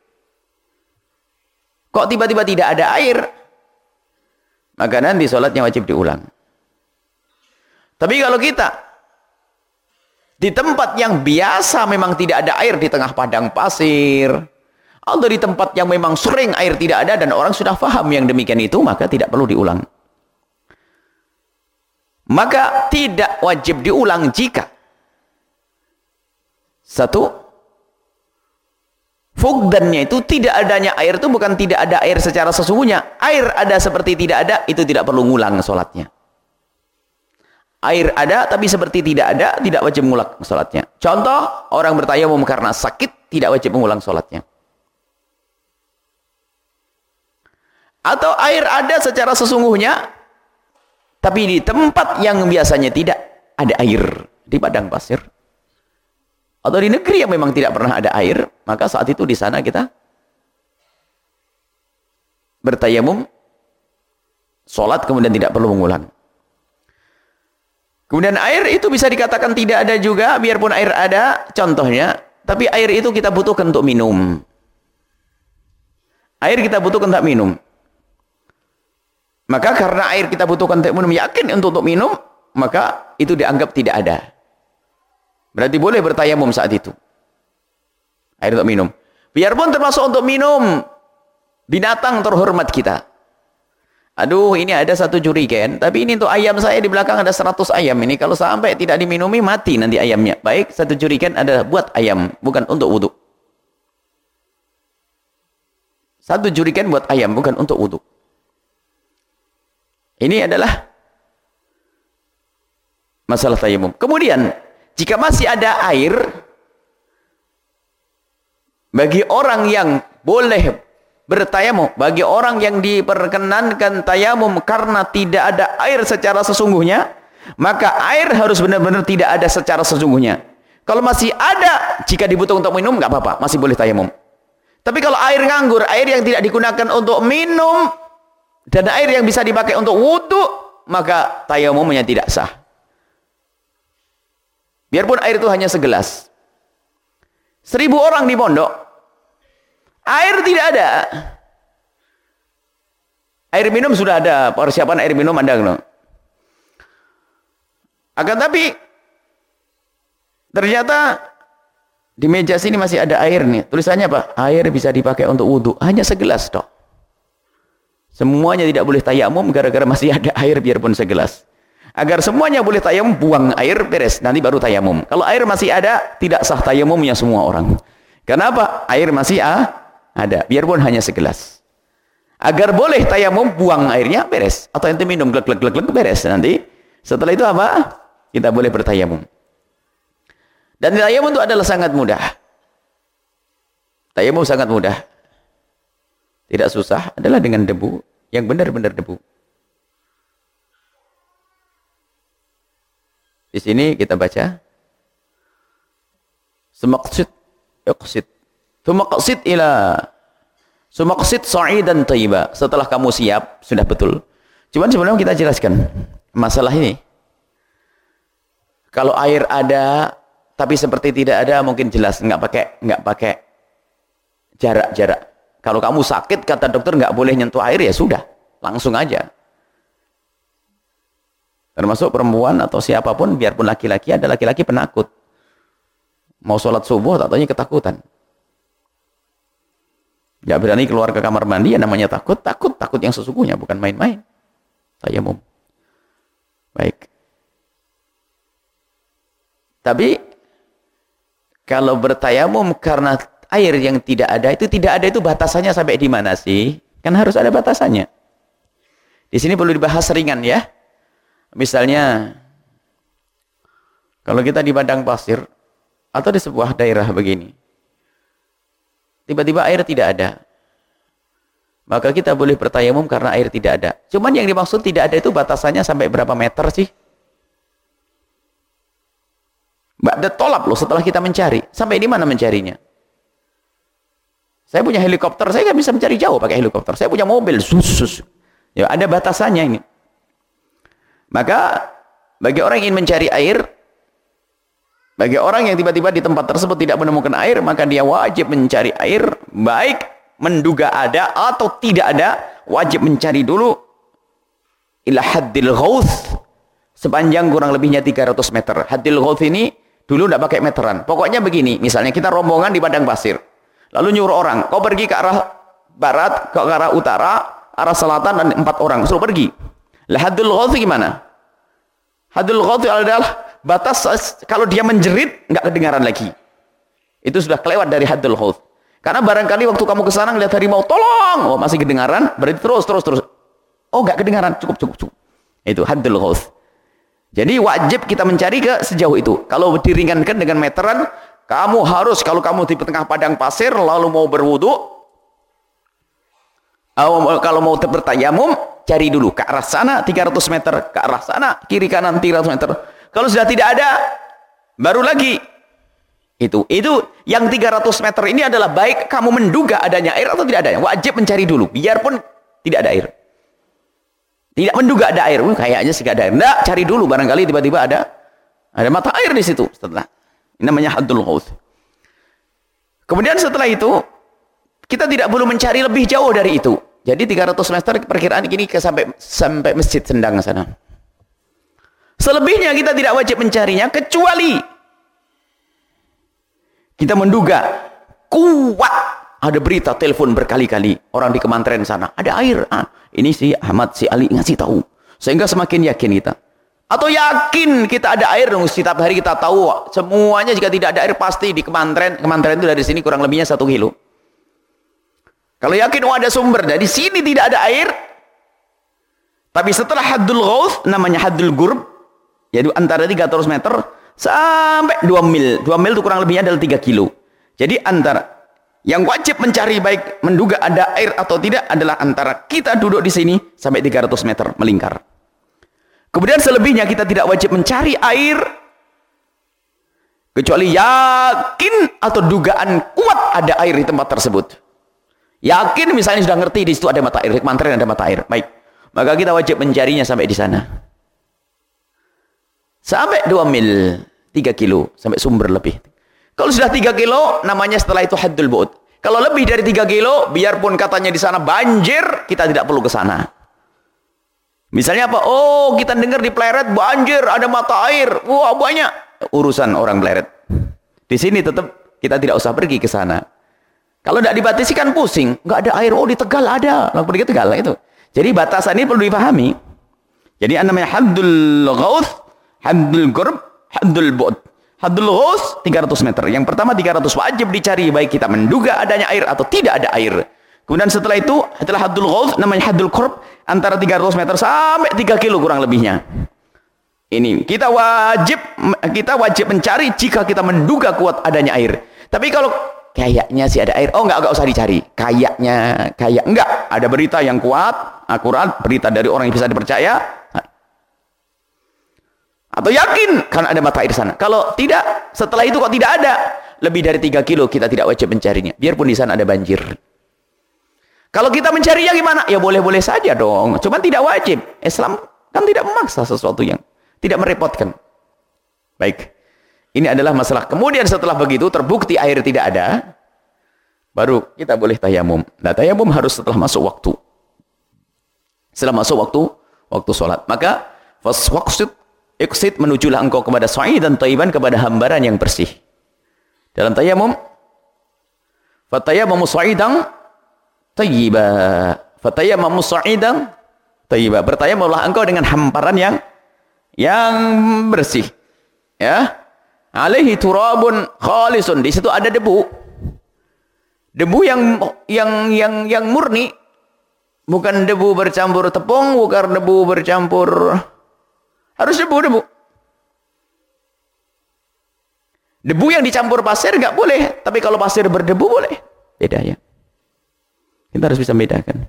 kok tiba-tiba tidak ada air, maka nanti sholatnya wajib diulang. Tapi kalau kita di tempat yang biasa memang tidak ada air, di tengah padang pasir, atau di tempat yang memang sering air tidak ada dan orang sudah paham yang demikian itu, maka tidak perlu diulang. Maka tidak wajib diulang jika satu, fugdannya itu tidak adanya air itu bukan tidak ada air secara sesungguhnya. Air ada seperti tidak ada, itu tidak perlu ngulang sholatnya. Air ada tapi seperti tidak ada, tidak wajib mengulang sholatnya. Contoh, orang bertayamum karena sakit, tidak wajib mengulang sholatnya. Atau air ada secara sesungguhnya, tapi di tempat yang biasanya tidak ada air, di padang pasir, atau di negeri yang memang tidak pernah ada air, maka saat itu di sana kita bertayamum, sholat kemudian tidak perlu mengulang. Kemudian air itu bisa dikatakan tidak ada juga, biarpun air ada, contohnya, tapi air itu kita butuhkan untuk minum. Air kita butuhkan untuk minum. Maka karena air kita butuhkan untuk minum, yakin untuk minum, maka itu dianggap tidak ada. Berarti boleh bertayamum saat itu. Air untuk minum. Biarpun termasuk untuk minum binatang terhormat kita. Aduh, ini ada satu jerigen, tapi ini untuk ayam saya di belakang ada 100 ayam. Ini kalau sampai tidak diminumi, mati nanti ayamnya. Baik, satu jerigen ada buat ayam, bukan untuk wudhu. Satu jerigen buat ayam, bukan untuk wudhu. Ini adalah masalah tayamum. Kemudian, jika masih ada air, bagi orang yang boleh bertayamum, bagi orang yang diperkenankan tayamum karena tidak ada air secara sesungguhnya, maka air harus benar-benar tidak ada secara sesungguhnya. Kalau masih ada, jika dibutuhkan untuk minum, nggak apa-apa, masih boleh tayamum. Tapi kalau air nganggur, air yang tidak digunakan untuk minum, dan air yang bisa dipakai untuk wudhu, maka tayamumnya tidak sah. Biarpun air itu hanya segelas. 1000 orang di pondok, air tidak ada. Air minum sudah ada, persiapan air minum ada. Akan tapi ternyata di meja sini masih ada air nih. Tulisannya apa? Air bisa dipakai untuk wudhu. Hanya segelas toh. Semuanya tidak boleh tayamum gara-gara masih ada air biarpun segelas. Agar semuanya boleh tayamum, buang air, beres. Nanti baru tayamum. Kalau air masih ada, tidak sah tayamumnya semua orang. Kenapa? Air masih ada, biarpun hanya segelas. Agar boleh tayamum, buang airnya, beres. Atau ente minum, glek, beres. Nanti setelah itu apa? Kita boleh bertayamum. Dan tayamum itu adalah sangat mudah. Tayamum sangat mudah. Tidak susah, adalah dengan debu, yang benar-benar debu. Di sini kita baca, Sumaqsid, iqsid. Sumaqsid ila Sumaqsid sa'idan thayyiba. Setelah kamu siap, sudah betul. Cuman sebelum kita jelaskan masalah ini. Kalau air ada tapi seperti tidak ada, mungkin jelas enggak pakai jarak. Kalau kamu sakit, kata dokter enggak boleh nyentuh air, ya sudah, langsung aja. Termasuk perempuan atau siapapun, biarpun laki-laki, ada laki-laki penakut. Mau sholat subuh, tak taunya ketakutan. Nggak berani keluar ke kamar mandi, ya namanya takut yang sesungguhnya, bukan main-main. Tayamum. Baik. Tapi kalau bertayamum karena air yang tidak ada itu batasannya sampai di mana sih? Kan harus ada batasannya. Di sini perlu dibahas ringan ya. Misalnya kalau kita di padang pasir atau di sebuah daerah begini, tiba-tiba air tidak ada, maka kita boleh bertayamum karena air tidak ada. Cuman yang dimaksud tidak ada itu batasannya sampai berapa meter sih? Ba'da tolap loh, setelah kita mencari. Sampai di mana mencarinya? Saya punya helikopter, saya nggak bisa mencari jauh pakai helikopter. Saya punya mobil, sus. Ya, ada batasannya ini. Maka bagi orang yang ingin mencari air, bagi orang yang tiba-tiba di tempat tersebut tidak menemukan air, maka dia wajib mencari air, baik menduga ada atau tidak ada, wajib mencari dulu ila haddil ghauth, sepanjang kurang lebihnya 300 meter. Haddil ghauth ini dulu tidak pakai meteran. Pokoknya begini, misalnya kita rombongan di padang pasir, lalu nyuruh orang, kau pergi ke arah barat, ke arah utara, arah selatan, dan 4 orang suruh pergi. Lah haddul ghauth gimana? Haddul ghauth adalah batas kalau dia menjerit nggak kedengaran lagi. Itu sudah kelewat dari haddul ghauth. Karena barangkali waktu kamu ke sana ngelihat harimau, tolong, oh masih kedengaran, berarti terus. Oh nggak kedengaran, cukup. Itu haddul ghauth. Jadi wajib kita mencari ke sejauh itu. Kalau diringankan dengan meteran, kamu harus, kalau kamu di tengah padang pasir lalu mau berwudu, kalau mau bertayamum, cari dulu ke arah sana 300 meter, ke arah sana kiri kanan 300 meter. Kalau sudah tidak ada, baru lagi itu yang 300 meter ini adalah baik kamu menduga adanya air atau tidak adanya. Wajib mencari dulu, biarpun tidak ada air. Tidak menduga ada air, kayaknya sih ada air. Nggak, cari dulu, barangkali tiba-tiba ada mata air di situ. Setelah ini namanya haddul ghauth. Kemudian setelah itu kita tidak perlu mencari lebih jauh dari itu. Jadi 300 meter perkiraan gini sampai Masjid Sendang sana. Selebihnya kita tidak wajib mencarinya, kecuali kita menduga kuat ada berita telepon berkali-kali orang di kementerian sana ada air. Ini si Ahmad, si Ali ngasih tahu, sehingga semakin yakin kita. Atau yakin kita ada air, setiap hari kita tahu semuanya. Jika tidak ada air pasti di kementerian itu dari sini kurang lebihnya 1 kilo. Kalau yakin ada sumber, dari sini tidak ada air, tapi setelah haddul ghauth namanya haddul gurb, yaitu antara 300 meter sampai 2 mil. 2 mil itu kurang lebihnya adalah 3 kilo. Jadi antara yang wajib mencari baik menduga ada air atau tidak adalah antara kita duduk di sini sampai 300 meter melingkar. Kemudian selebihnya kita tidak wajib mencari air kecuali yakin atau dugaan kuat ada air di tempat tersebut. Yakin misalnya sudah ngerti di situ ada mata air, di kementerian ada mata air. Baik. Maka kita wajib mencarinya sampai di sana. Sampai 2 mil, 3 kilo sampai sumber lebih. Kalau sudah 3 kilo, namanya setelah itu haddul bu'ud. Kalau lebih dari 3 kilo, biarpun katanya di sana banjir, kita tidak perlu ke sana. Misalnya apa? Oh, kita dengar di Pleret banjir, ada mata air. Wah, banyak. Urusan orang Pleret. Di sini tetap kita tidak usah pergi ke sana. Kalau tidak dibatasi kan pusing. Nggak ada air. Oh, di Tegal ada. Lalu pergi ke Tegal itu. Jadi batasan ini perlu dipahami. Jadi namanya haddul ghauth, haddul gurb, haddul bu'ud. Haddul ghauth 300 meter. Yang pertama 300 wajib dicari baik kita menduga adanya air atau tidak ada air. Kemudian setelah itu adalah haddul ghauth namanya haddul qurb antara 300 meter sampai 3 kilo kurang lebihnya. Ini kita wajib mencari jika kita menduga kuat adanya air. Tapi kalau kayaknya sih ada air, oh enggak usah dicari. Kayak enggak, ada berita yang kuat, akurat, berita dari orang yang bisa dipercaya. Atau yakin karena ada mata air sana. Kalau tidak, setelah itu kok tidak ada, lebih dari 3 kilo kita tidak wajib mencarinya, biarpun di sana ada banjir. Kalau kita mencarinya gimana? Ya boleh-boleh saja dong, cuman tidak wajib. Islam kan tidak memaksa sesuatu yang tidak merepotkan. Baik, ini adalah masalah. Kemudian setelah begitu terbukti air tidak ada, baru kita boleh tayamum. Nah, tayamum harus setelah masuk waktu. Setelah masuk waktu sholat. Maka Faswaqsid iqsid menujulah engkau kepada sa'idan thayyiban, kepada hambaran yang bersih. Dalam tayamum fatayammamu sa'idan thayyiba. Fatayammamu sa'idan thayyiba. Bertayamumlah engkau dengan hamparan yang bersih. Ya. Alaihi turabun khalisun. Di situ ada debu. Debu yang murni. Bukan debu bercampur tepung, bukan debu bercampur, harus debu. Debu yang dicampur pasir nggak boleh, tapi kalau pasir berdebu boleh. Beda ya. Kita harus bisa bedakan.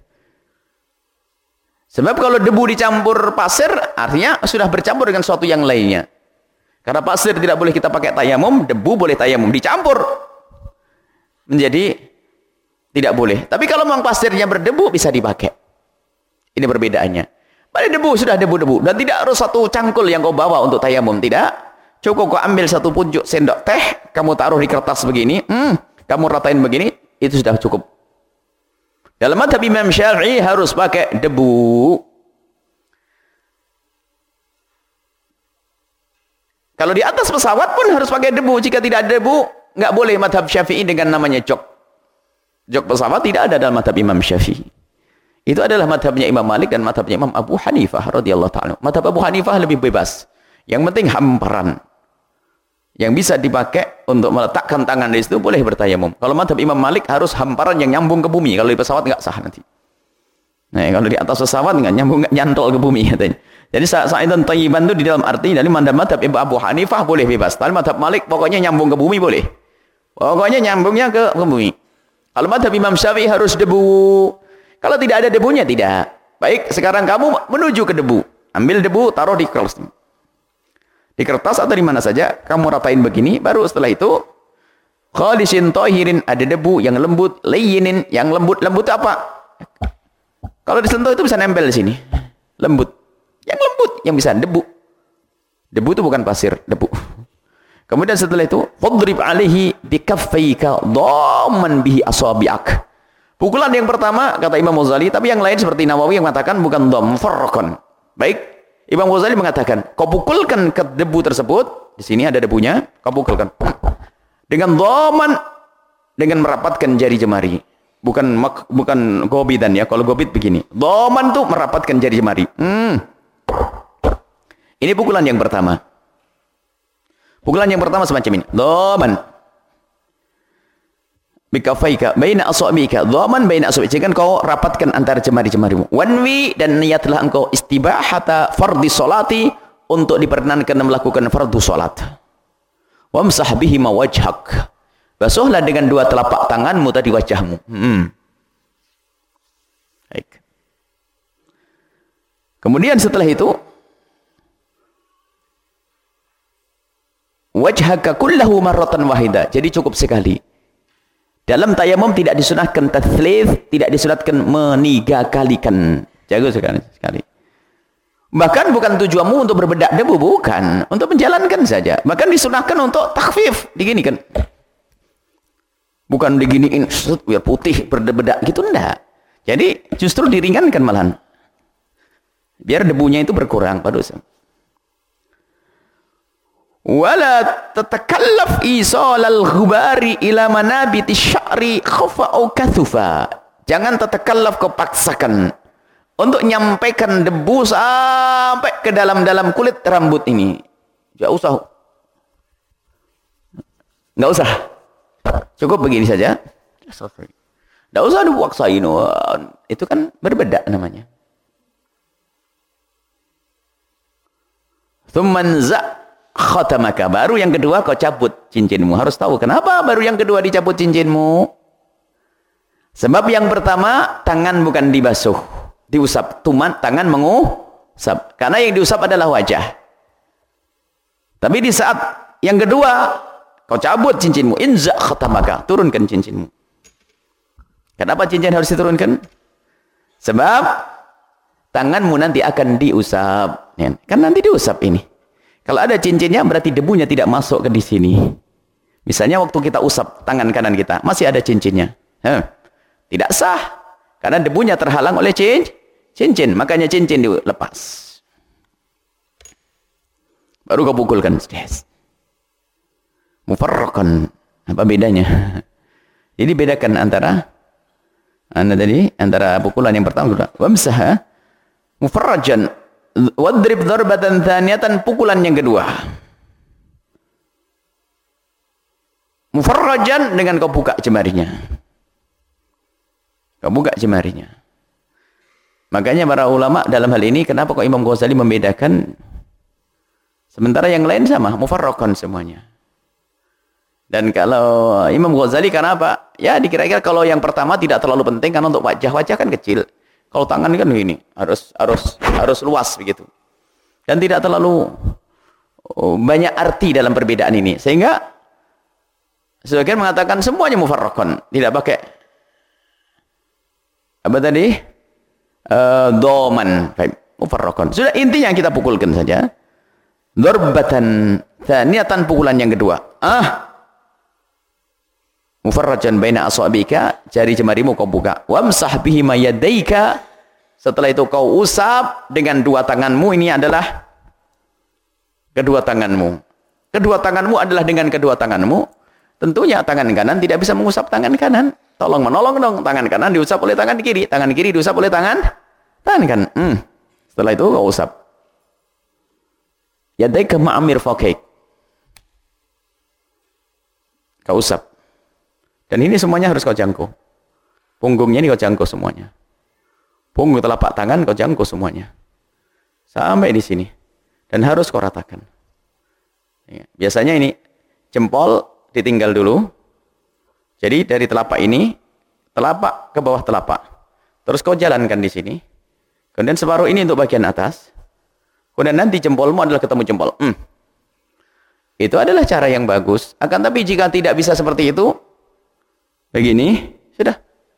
Sebab kalau debu dicampur pasir, artinya sudah bercampur dengan sesuatu yang lainnya. Karena pasir tidak boleh kita pakai tayamum, debu boleh tayamum. Dicampur menjadi tidak boleh. Tapi kalau memang pasirnya berdebu, bisa dipakai. Ini perbedaannya. Pada debu, sudah debu-debu. Dan tidak harus satu cangkul yang kau bawa untuk tayamum. Tidak. Cukup kau ambil satu pucuk sendok teh, kamu taruh di kertas begini, kamu ratain begini, itu sudah cukup. Dalam mazhab Imam Syafi'i harus pakai debu. Kalau di atas pesawat pun harus pakai debu. Jika tidak ada debu, nggak boleh mazhab Syafi'i dengan namanya jok. Jok pesawat tidak ada dalam mazhab Imam Syafi'i. Itu adalah mazhabnya Imam Malik dan mazhabnya Imam Abu Hanifah radhiyallahu ta'ala. Mazhab Abu Hanifah lebih bebas. Yang penting hamparan yang bisa dipakai untuk meletakkan tangan di situ boleh bertayamum. Kalau mazhab Imam Malik harus hamparan yang nyambung ke bumi. Kalau di pesawat nggak sah nanti. Nah, kalau di atas pesawat nggak nyambung, nggak nyantol ke bumi katanya. Jadi sa'idan thayyiban itu di dalam arti dari mazhab Abu Hanifah boleh bebas. Tapi mazhab Malik pokoknya nyambung ke bumi boleh. Pokoknya nyambungnya ke bumi. Kalau mazhab Imam Syafi'i harus debu. Kalau tidak ada debunya tidak. Baik, sekarang kamu menuju ke debu. Ambil debu, taruh di kertas. Di kertas atau di mana saja, kamu ratain begini, baru setelah itu khalisin tahirin, ada debu yang lembut, layyinin, yang lembut. Lembut apa? Kalau disentuh itu bisa nempel di sini. Lembut. Yang lembut, yang bisa debu. Debu itu bukan pasir, debu. Kemudian setelah itu, fadrib alaihi bikaffayka dhamman bihi asabi'ak. Pukulan yang pertama kata Imam Ghazali, tapi yang lain seperti Nawawi yang mengatakan bukan dham, farqan. Baik. Imam Ghazali mengatakan, kau pukulkan ke debu tersebut, di sini ada debunya, kau pukulkan. Dengan dhamman, dengan merapatkan jari jemari. Bukan gobidan ya, kalau gobit begini. Dhamman tuh merapatkan jari jemari. Ini pukulan yang pertama. Pukulan yang pertama semacam ini. Dhamman. Bikafaika baina asabika dhaman baina asabika, jangan kau rapatkan antara jemari-jemarimu. Wanwi, dan niatlah engkau istibahata fardhi salati, untuk diperkenankan melakukan fardu salat. Wamsah bihi mawajhak, basuhlah dengan dua telapak tanganmu tadi wajahmu. Baik. Kemudian setelah itu wajhaka kullahu marratan wahida, jadi cukup sekali. Dalam tayamum tidak disunahkan tatslits, tidak disunahkan meniga-kalikan. Jago sekali. Bahkan bukan tujuanmu untuk berbedak debu, bukan. Untuk menjalankan saja. Bahkan disunahkan untuk takhfif, diginikan. Bukan diginiin, biar putih berbedak gitu, enggak. Jadi justru diringankan malahan. Biar debunya itu berkurang pada usaha. Wala tatakallaf isal al-ghubari ila manabiti sya'ri khafa au kathufa. Jangan tatakallaf, kau paksakan untuk nyampaikan debu sampai ke dalam-dalam kulit rambut ini. Enggak usah. Enggak usah. Cukup begini saja. Enggak usah dipaksain. Itu kan berbedak namanya. Tsumman khatamaka, baru yang kedua kau cabut cincinmu. Harus tahu kenapa baru yang kedua dicabut cincinmu. Sebab yang pertama tangan bukan dibasuh, diusap. Tangan mengusap, karena yang diusap adalah wajah. Tapi di saat yang kedua kau cabut cincinmu, inza khatamaka, turunkan cincinmu. Kenapa cincin harus diturunkan? Sebab tanganmu nanti akan diusap. Kan nanti diusap ini. Kalau ada cincinnya berarti debunya tidak masuk ke di sini. Misalnya waktu kita usap tangan kanan kita, masih ada cincinnya. Tidak sah. Karena debunya terhalang oleh cincin. Makanya cincin dilepas. Baru kau pukulkan. Mufarraqan. Apa bedanya? Jadi bedakan antara antara pukulan yang pertama sudah wamsah mufarrajan wadrib darbatan tsaniyatan, pukulan yang kedua. Mufarrajan dengan kau buka jemarinya. Kau buka jemarinya. Makanya para ulama dalam hal ini, kenapa kok Imam Ghazali membedakan sementara yang lain sama, mufarraqan semuanya. Dan kalau Imam Ghazali kenapa? Ya dikira-kira kalau yang pertama tidak terlalu penting karena untuk wajah kan kecil. Kalau tangan kan ini harus luas begitu. Dan tidak terlalu banyak arti dalam perbedaan ini. Sehingga sebagian mengatakan semuanya mufarraqan, tidak pakai apa tadi? Doman, mufarraqan. Sudah, intinya kita pukulkan saja. Darbatan tsaniyatan, pukulan yang kedua. Mufarrajan baina asabika, jari jemarimu kau buka. Wamsah bihi ma yadaika, setelah itu kau usap dengan dua tanganmu. Ini adalah kedua tanganmu. Kedua tanganmu adalah dengan kedua tanganmu. Tentunya tangan kanan tidak bisa mengusap tangan kanan. Tolong menolong dong, tangan kanan diusap oleh tangan kiri, tangan kiri diusap oleh tangan kanan. Setelah itu kau usap. Yadaika ma'amir faqaik. Kau usap. Dan ini semuanya harus kau jangkau. Punggungnya ini kau jangkau semuanya. Punggung telapak tangan kau jangkau semuanya. Sampai di sini. Dan harus kau ratakan. Biasanya ini jempol ditinggal dulu. Jadi dari telapak ini, telapak ke bawah telapak. Terus kau jalankan di sini. Kemudian separuh ini untuk bagian atas. Kemudian nanti jempolmu adalah ketemu jempol. Itu adalah cara yang bagus. Akan tapi jika tidak bisa seperti itu, begini, sudah.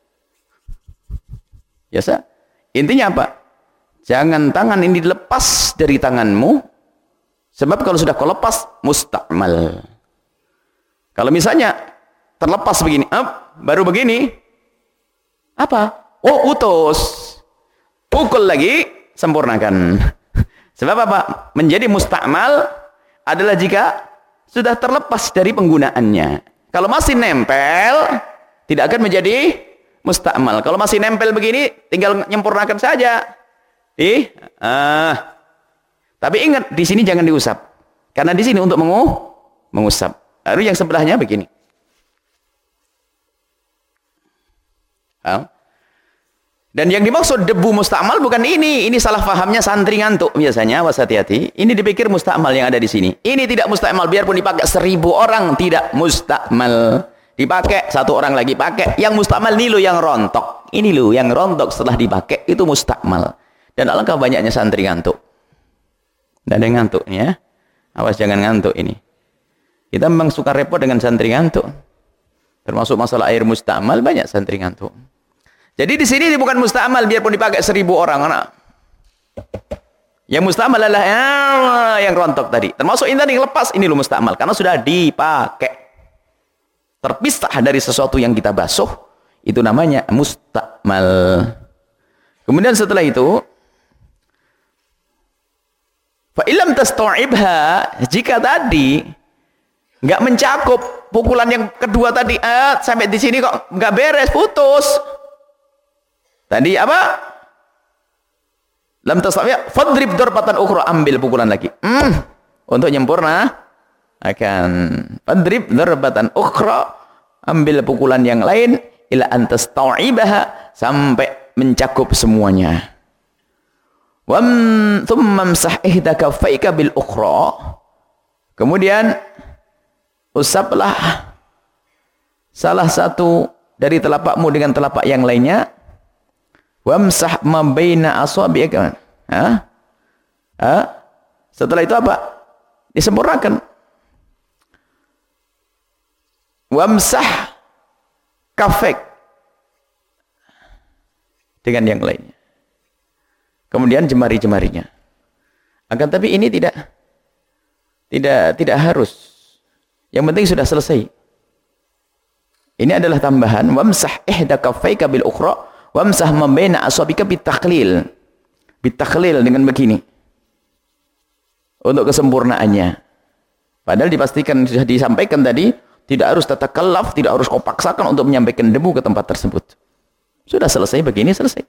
Biasa. Intinya apa? Jangan tangan ini dilepas dari tanganmu. Sebab kalau sudah kau lepas, musta'mal. Kalau misalnya terlepas begini, baru begini, apa? Oh, utus. Pukul lagi, sempurnakan. Sebab apa? Menjadi musta'mal adalah jika sudah terlepas dari penggunaannya. Kalau masih nempel, tidak akan menjadi musta'mal. Kalau masih nempel begini, tinggal menyempurnakan saja. Tapi ingat, di sini jangan diusap. Karena di sini untuk mengusap. Lalu yang sebelahnya begini. Dan yang dimaksud debu musta'mal bukan ini. Ini salah fahamnya santri ngantuk biasanya. Awas hati-hati. Ini dipikir musta'mal yang ada di sini. Ini tidak musta'mal. Biarpun dipakai 1000 orang, tidak musta'mal. Dipakai, 1 orang lagi pakai. Yang musta'mal ini loh yang rontok. Ini loh yang rontok setelah dipakai. Itu musta'mal. Dan alangkah banyaknya santri ngantuk. Tidak ada yang ngantuk ya. Awas jangan ngantuk ini. Kita memang suka repot dengan santri ngantuk. Termasuk masalah air musta'mal, banyak santri ngantuk. Jadi di sini bukan musta'mal biarpun dipakai 1000 orang. Yang musta'mal adalah yang rontok tadi. Termasuk ini tadi yang lepas, ini loh musta'mal. Karena sudah dipakai. Terpisah dari sesuatu yang kita basuh. Itu namanya musta'mal. Kemudian setelah itu, fa'ilam tasta'ibha, jika tadi nggak mencakup pukulan yang kedua tadi, sampai di sini kok nggak beres, putus. Tadi apa? Lam tasawiyah, fadrib darbatan ukhra, ambil pukulan lagi. Untuk nyempurna akan fadrib darbatan ukhra, ambil pukulan yang lain ila antas ta'ibaha, sampai mencakup semuanya. Thumma amsah ihda kaffaika bil ukhra, kemudian usaplah salah satu dari telapakmu dengan telapak yang lainnya. Wamsah ma baina asabi'ika. Setelah itu apa? Disempurnakan. Wamsah kafek dengan yang lainnya. Kemudian jemari-jemarinya. Akan tapi ini tidak harus. Yang penting sudah selesai. Ini adalah tambahan. Wamsah ihda kaffaika bil ukhra wamsah ma baina asabika bitakhlil. Bitakhlil dengan begini. untuk kesempurnaannya. Padahal dipastikan, sudah disampaikan tadi, tidak harus tatakallaf, tidak harus kau paksakan untuk menyampaikan debu ke tempat tersebut. Sudah selesai begini, selesai.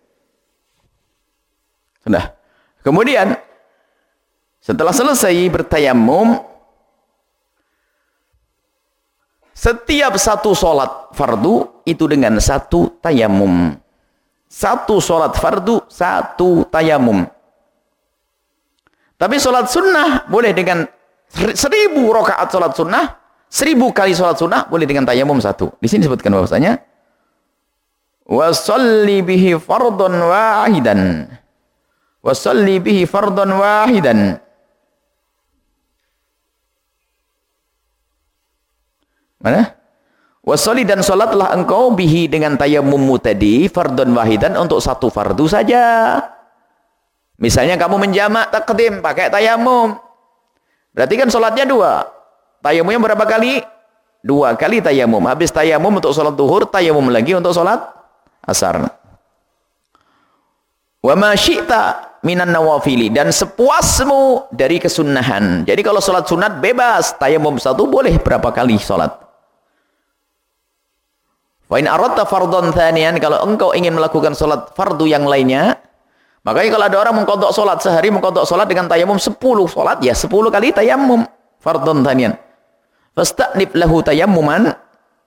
Sudah. Kemudian, setelah selesai bertayamum, setiap satu sholat fardu itu dengan satu tayamum. Satu sholat fardu, satu tayamum. Tapi sholat sunnah boleh dengan 1000 rakaat sholat sunnah, 1000 kali sholat sunnah boleh dengan tayamum satu. Di sini disebutkan bahwasanya wasalli bihi fardhan wahidan. Wasalli bihi fardhan wahidan. Mana? Wasalli dan sholatlah engkau bihi dengan tayamummu tadi fardhan wahidan untuk satu fardu saja. Misalnya kamu menjamak takdim pakai tayamum. Berarti kan sholatnya 2. Tayamumnya berapa kali? 2 kali tayamum. Habis tayamum untuk sholat duhur, tayamum lagi untuk sholat asar. Wa ma syi'ta minan nawafili, dan sepuasmu dari kesunnahan. Jadi kalau sholat sunat bebas, tayamum satu boleh berapa kali sholat. Wa in aradta fardhan thaniyan, kalau engkau ingin melakukan sholat fardu yang lainnya, makanya kalau ada orang mengqadha sholat sehari, mengqadha sholat dengan tayamum 10 sholat, ya 10 kali tayamum fardhun thaniyan. Fasta'nib lahu tayammuman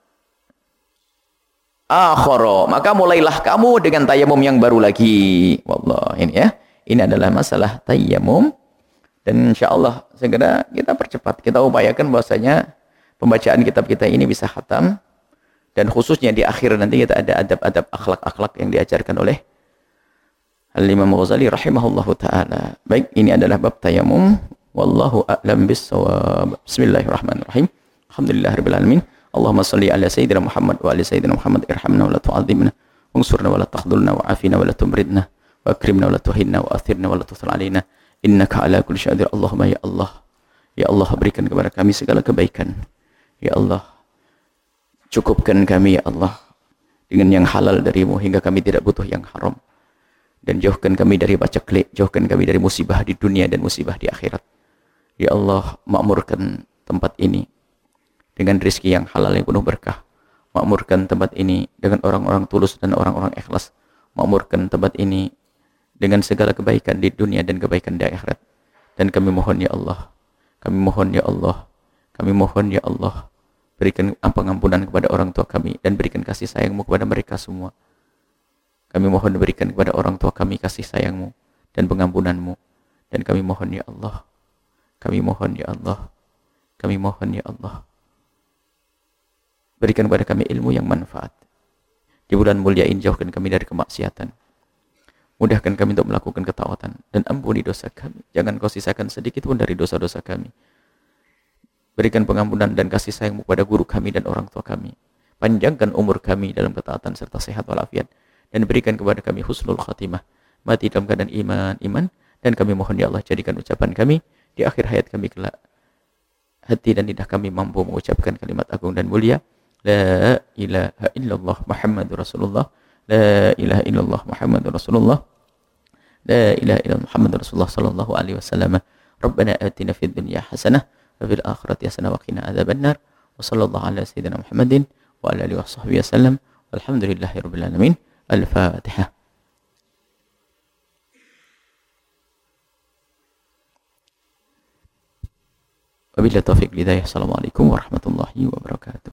akhara, maka mulailah kamu dengan tayamum yang baru lagi. Wallah, ini ya. Ini adalah masalah tayamum, dan insyaallah segera kita percepat, kita upayakan bahwasanya pembacaan kitab kita ini bisa khatam, dan khususnya di akhir nanti kita ada adab-adab akhlak-akhlak yang diajarkan oleh Al-Imam Ghazali rahimahullahu ta'ala. Baik, ini adalah bab tayamum. Wallahu a'lam bis-shawab. Bismillahirrahmanirrahim. Alhamdulillahirabbil alamin. Allahumma shalli ala sayyidina Muhammad wa ali sayyidina Muhammad, irhamna wa la tu'adzibna, wansurna wa la takhdhulna, wa afina wa la tumridna, wa akrimna wa la tuhinna, wa athirna wa la tuthal alaina. Innaka ala kulli syai'in qadir. Allahumma ya Allah. Ya Allah, berikan kepada kami segala kebaikan. Ya Allah, cukupkan kami ya Allah dengan yang halal darimu hingga kami tidak butuh yang haram. Dan jauhkan kami dari paceklik, jauhkan kami dari musibah di dunia dan musibah di akhirat. Ya Allah, makmurkan tempat ini dengan rezeki yang halal yang penuh berkah. Makmurkan tempat ini dengan orang-orang tulus dan orang-orang ikhlas. Makmurkan tempat ini dengan segala kebaikan di dunia dan kebaikan di akhirat. Dan kami mohon ya Allah, kami mohon ya Allah, kami mohon ya Allah, berikan pengampunan kepada orang tua kami dan berikan kasih sayangmu kepada mereka semua. Kami mohon berikan kepada orang tua kami kasih sayangmu dan pengampunanmu. Dan kami mohon ya Allah, kami mohon ya Allah, kami mohon ya Allah, berikan kepada kami ilmu yang manfaat. Di bulan mulia ini jauhkan kami dari kemaksiatan. Mudahkan kami untuk melakukan ketaatan. Dan ampuni dosa kami. Jangan kau sisakan sedikit pun dari dosa-dosa kami. Berikan pengampunan dan kasih sayangmu kepada guru kami dan orang tua kami. Panjangkan umur kami dalam ketaatan serta sehat walafiat. Dan berikan kepada kami husnul khatimah, mati dalam keadaan iman. Dan kami mohon ya Allah, jadikan ucapan kami di akhir hayat kami kelak, hati dan lidah kami mampu mengucapkan kalimat agung dan mulia, la ilaha illallah Muhammadur Rasulullah, la ilaha illallah Muhammadur Rasulullah, la ilaha illallah Muhammadur Rasulullah sallallahu alaihi wasallam. Rabbana atina fid dunya hasanah wa fil akhirati hasanah wa qina adzabannar. Wa sallallahu ala sayyidina Muhammadin wa ala alihi washabbihi wasallam. Walhamdulillahirabbil alamin. Al-Fatihah. Wabillahi taufiq wal hidayah. Assalamualaikum warahmatullahi wabarakatuh.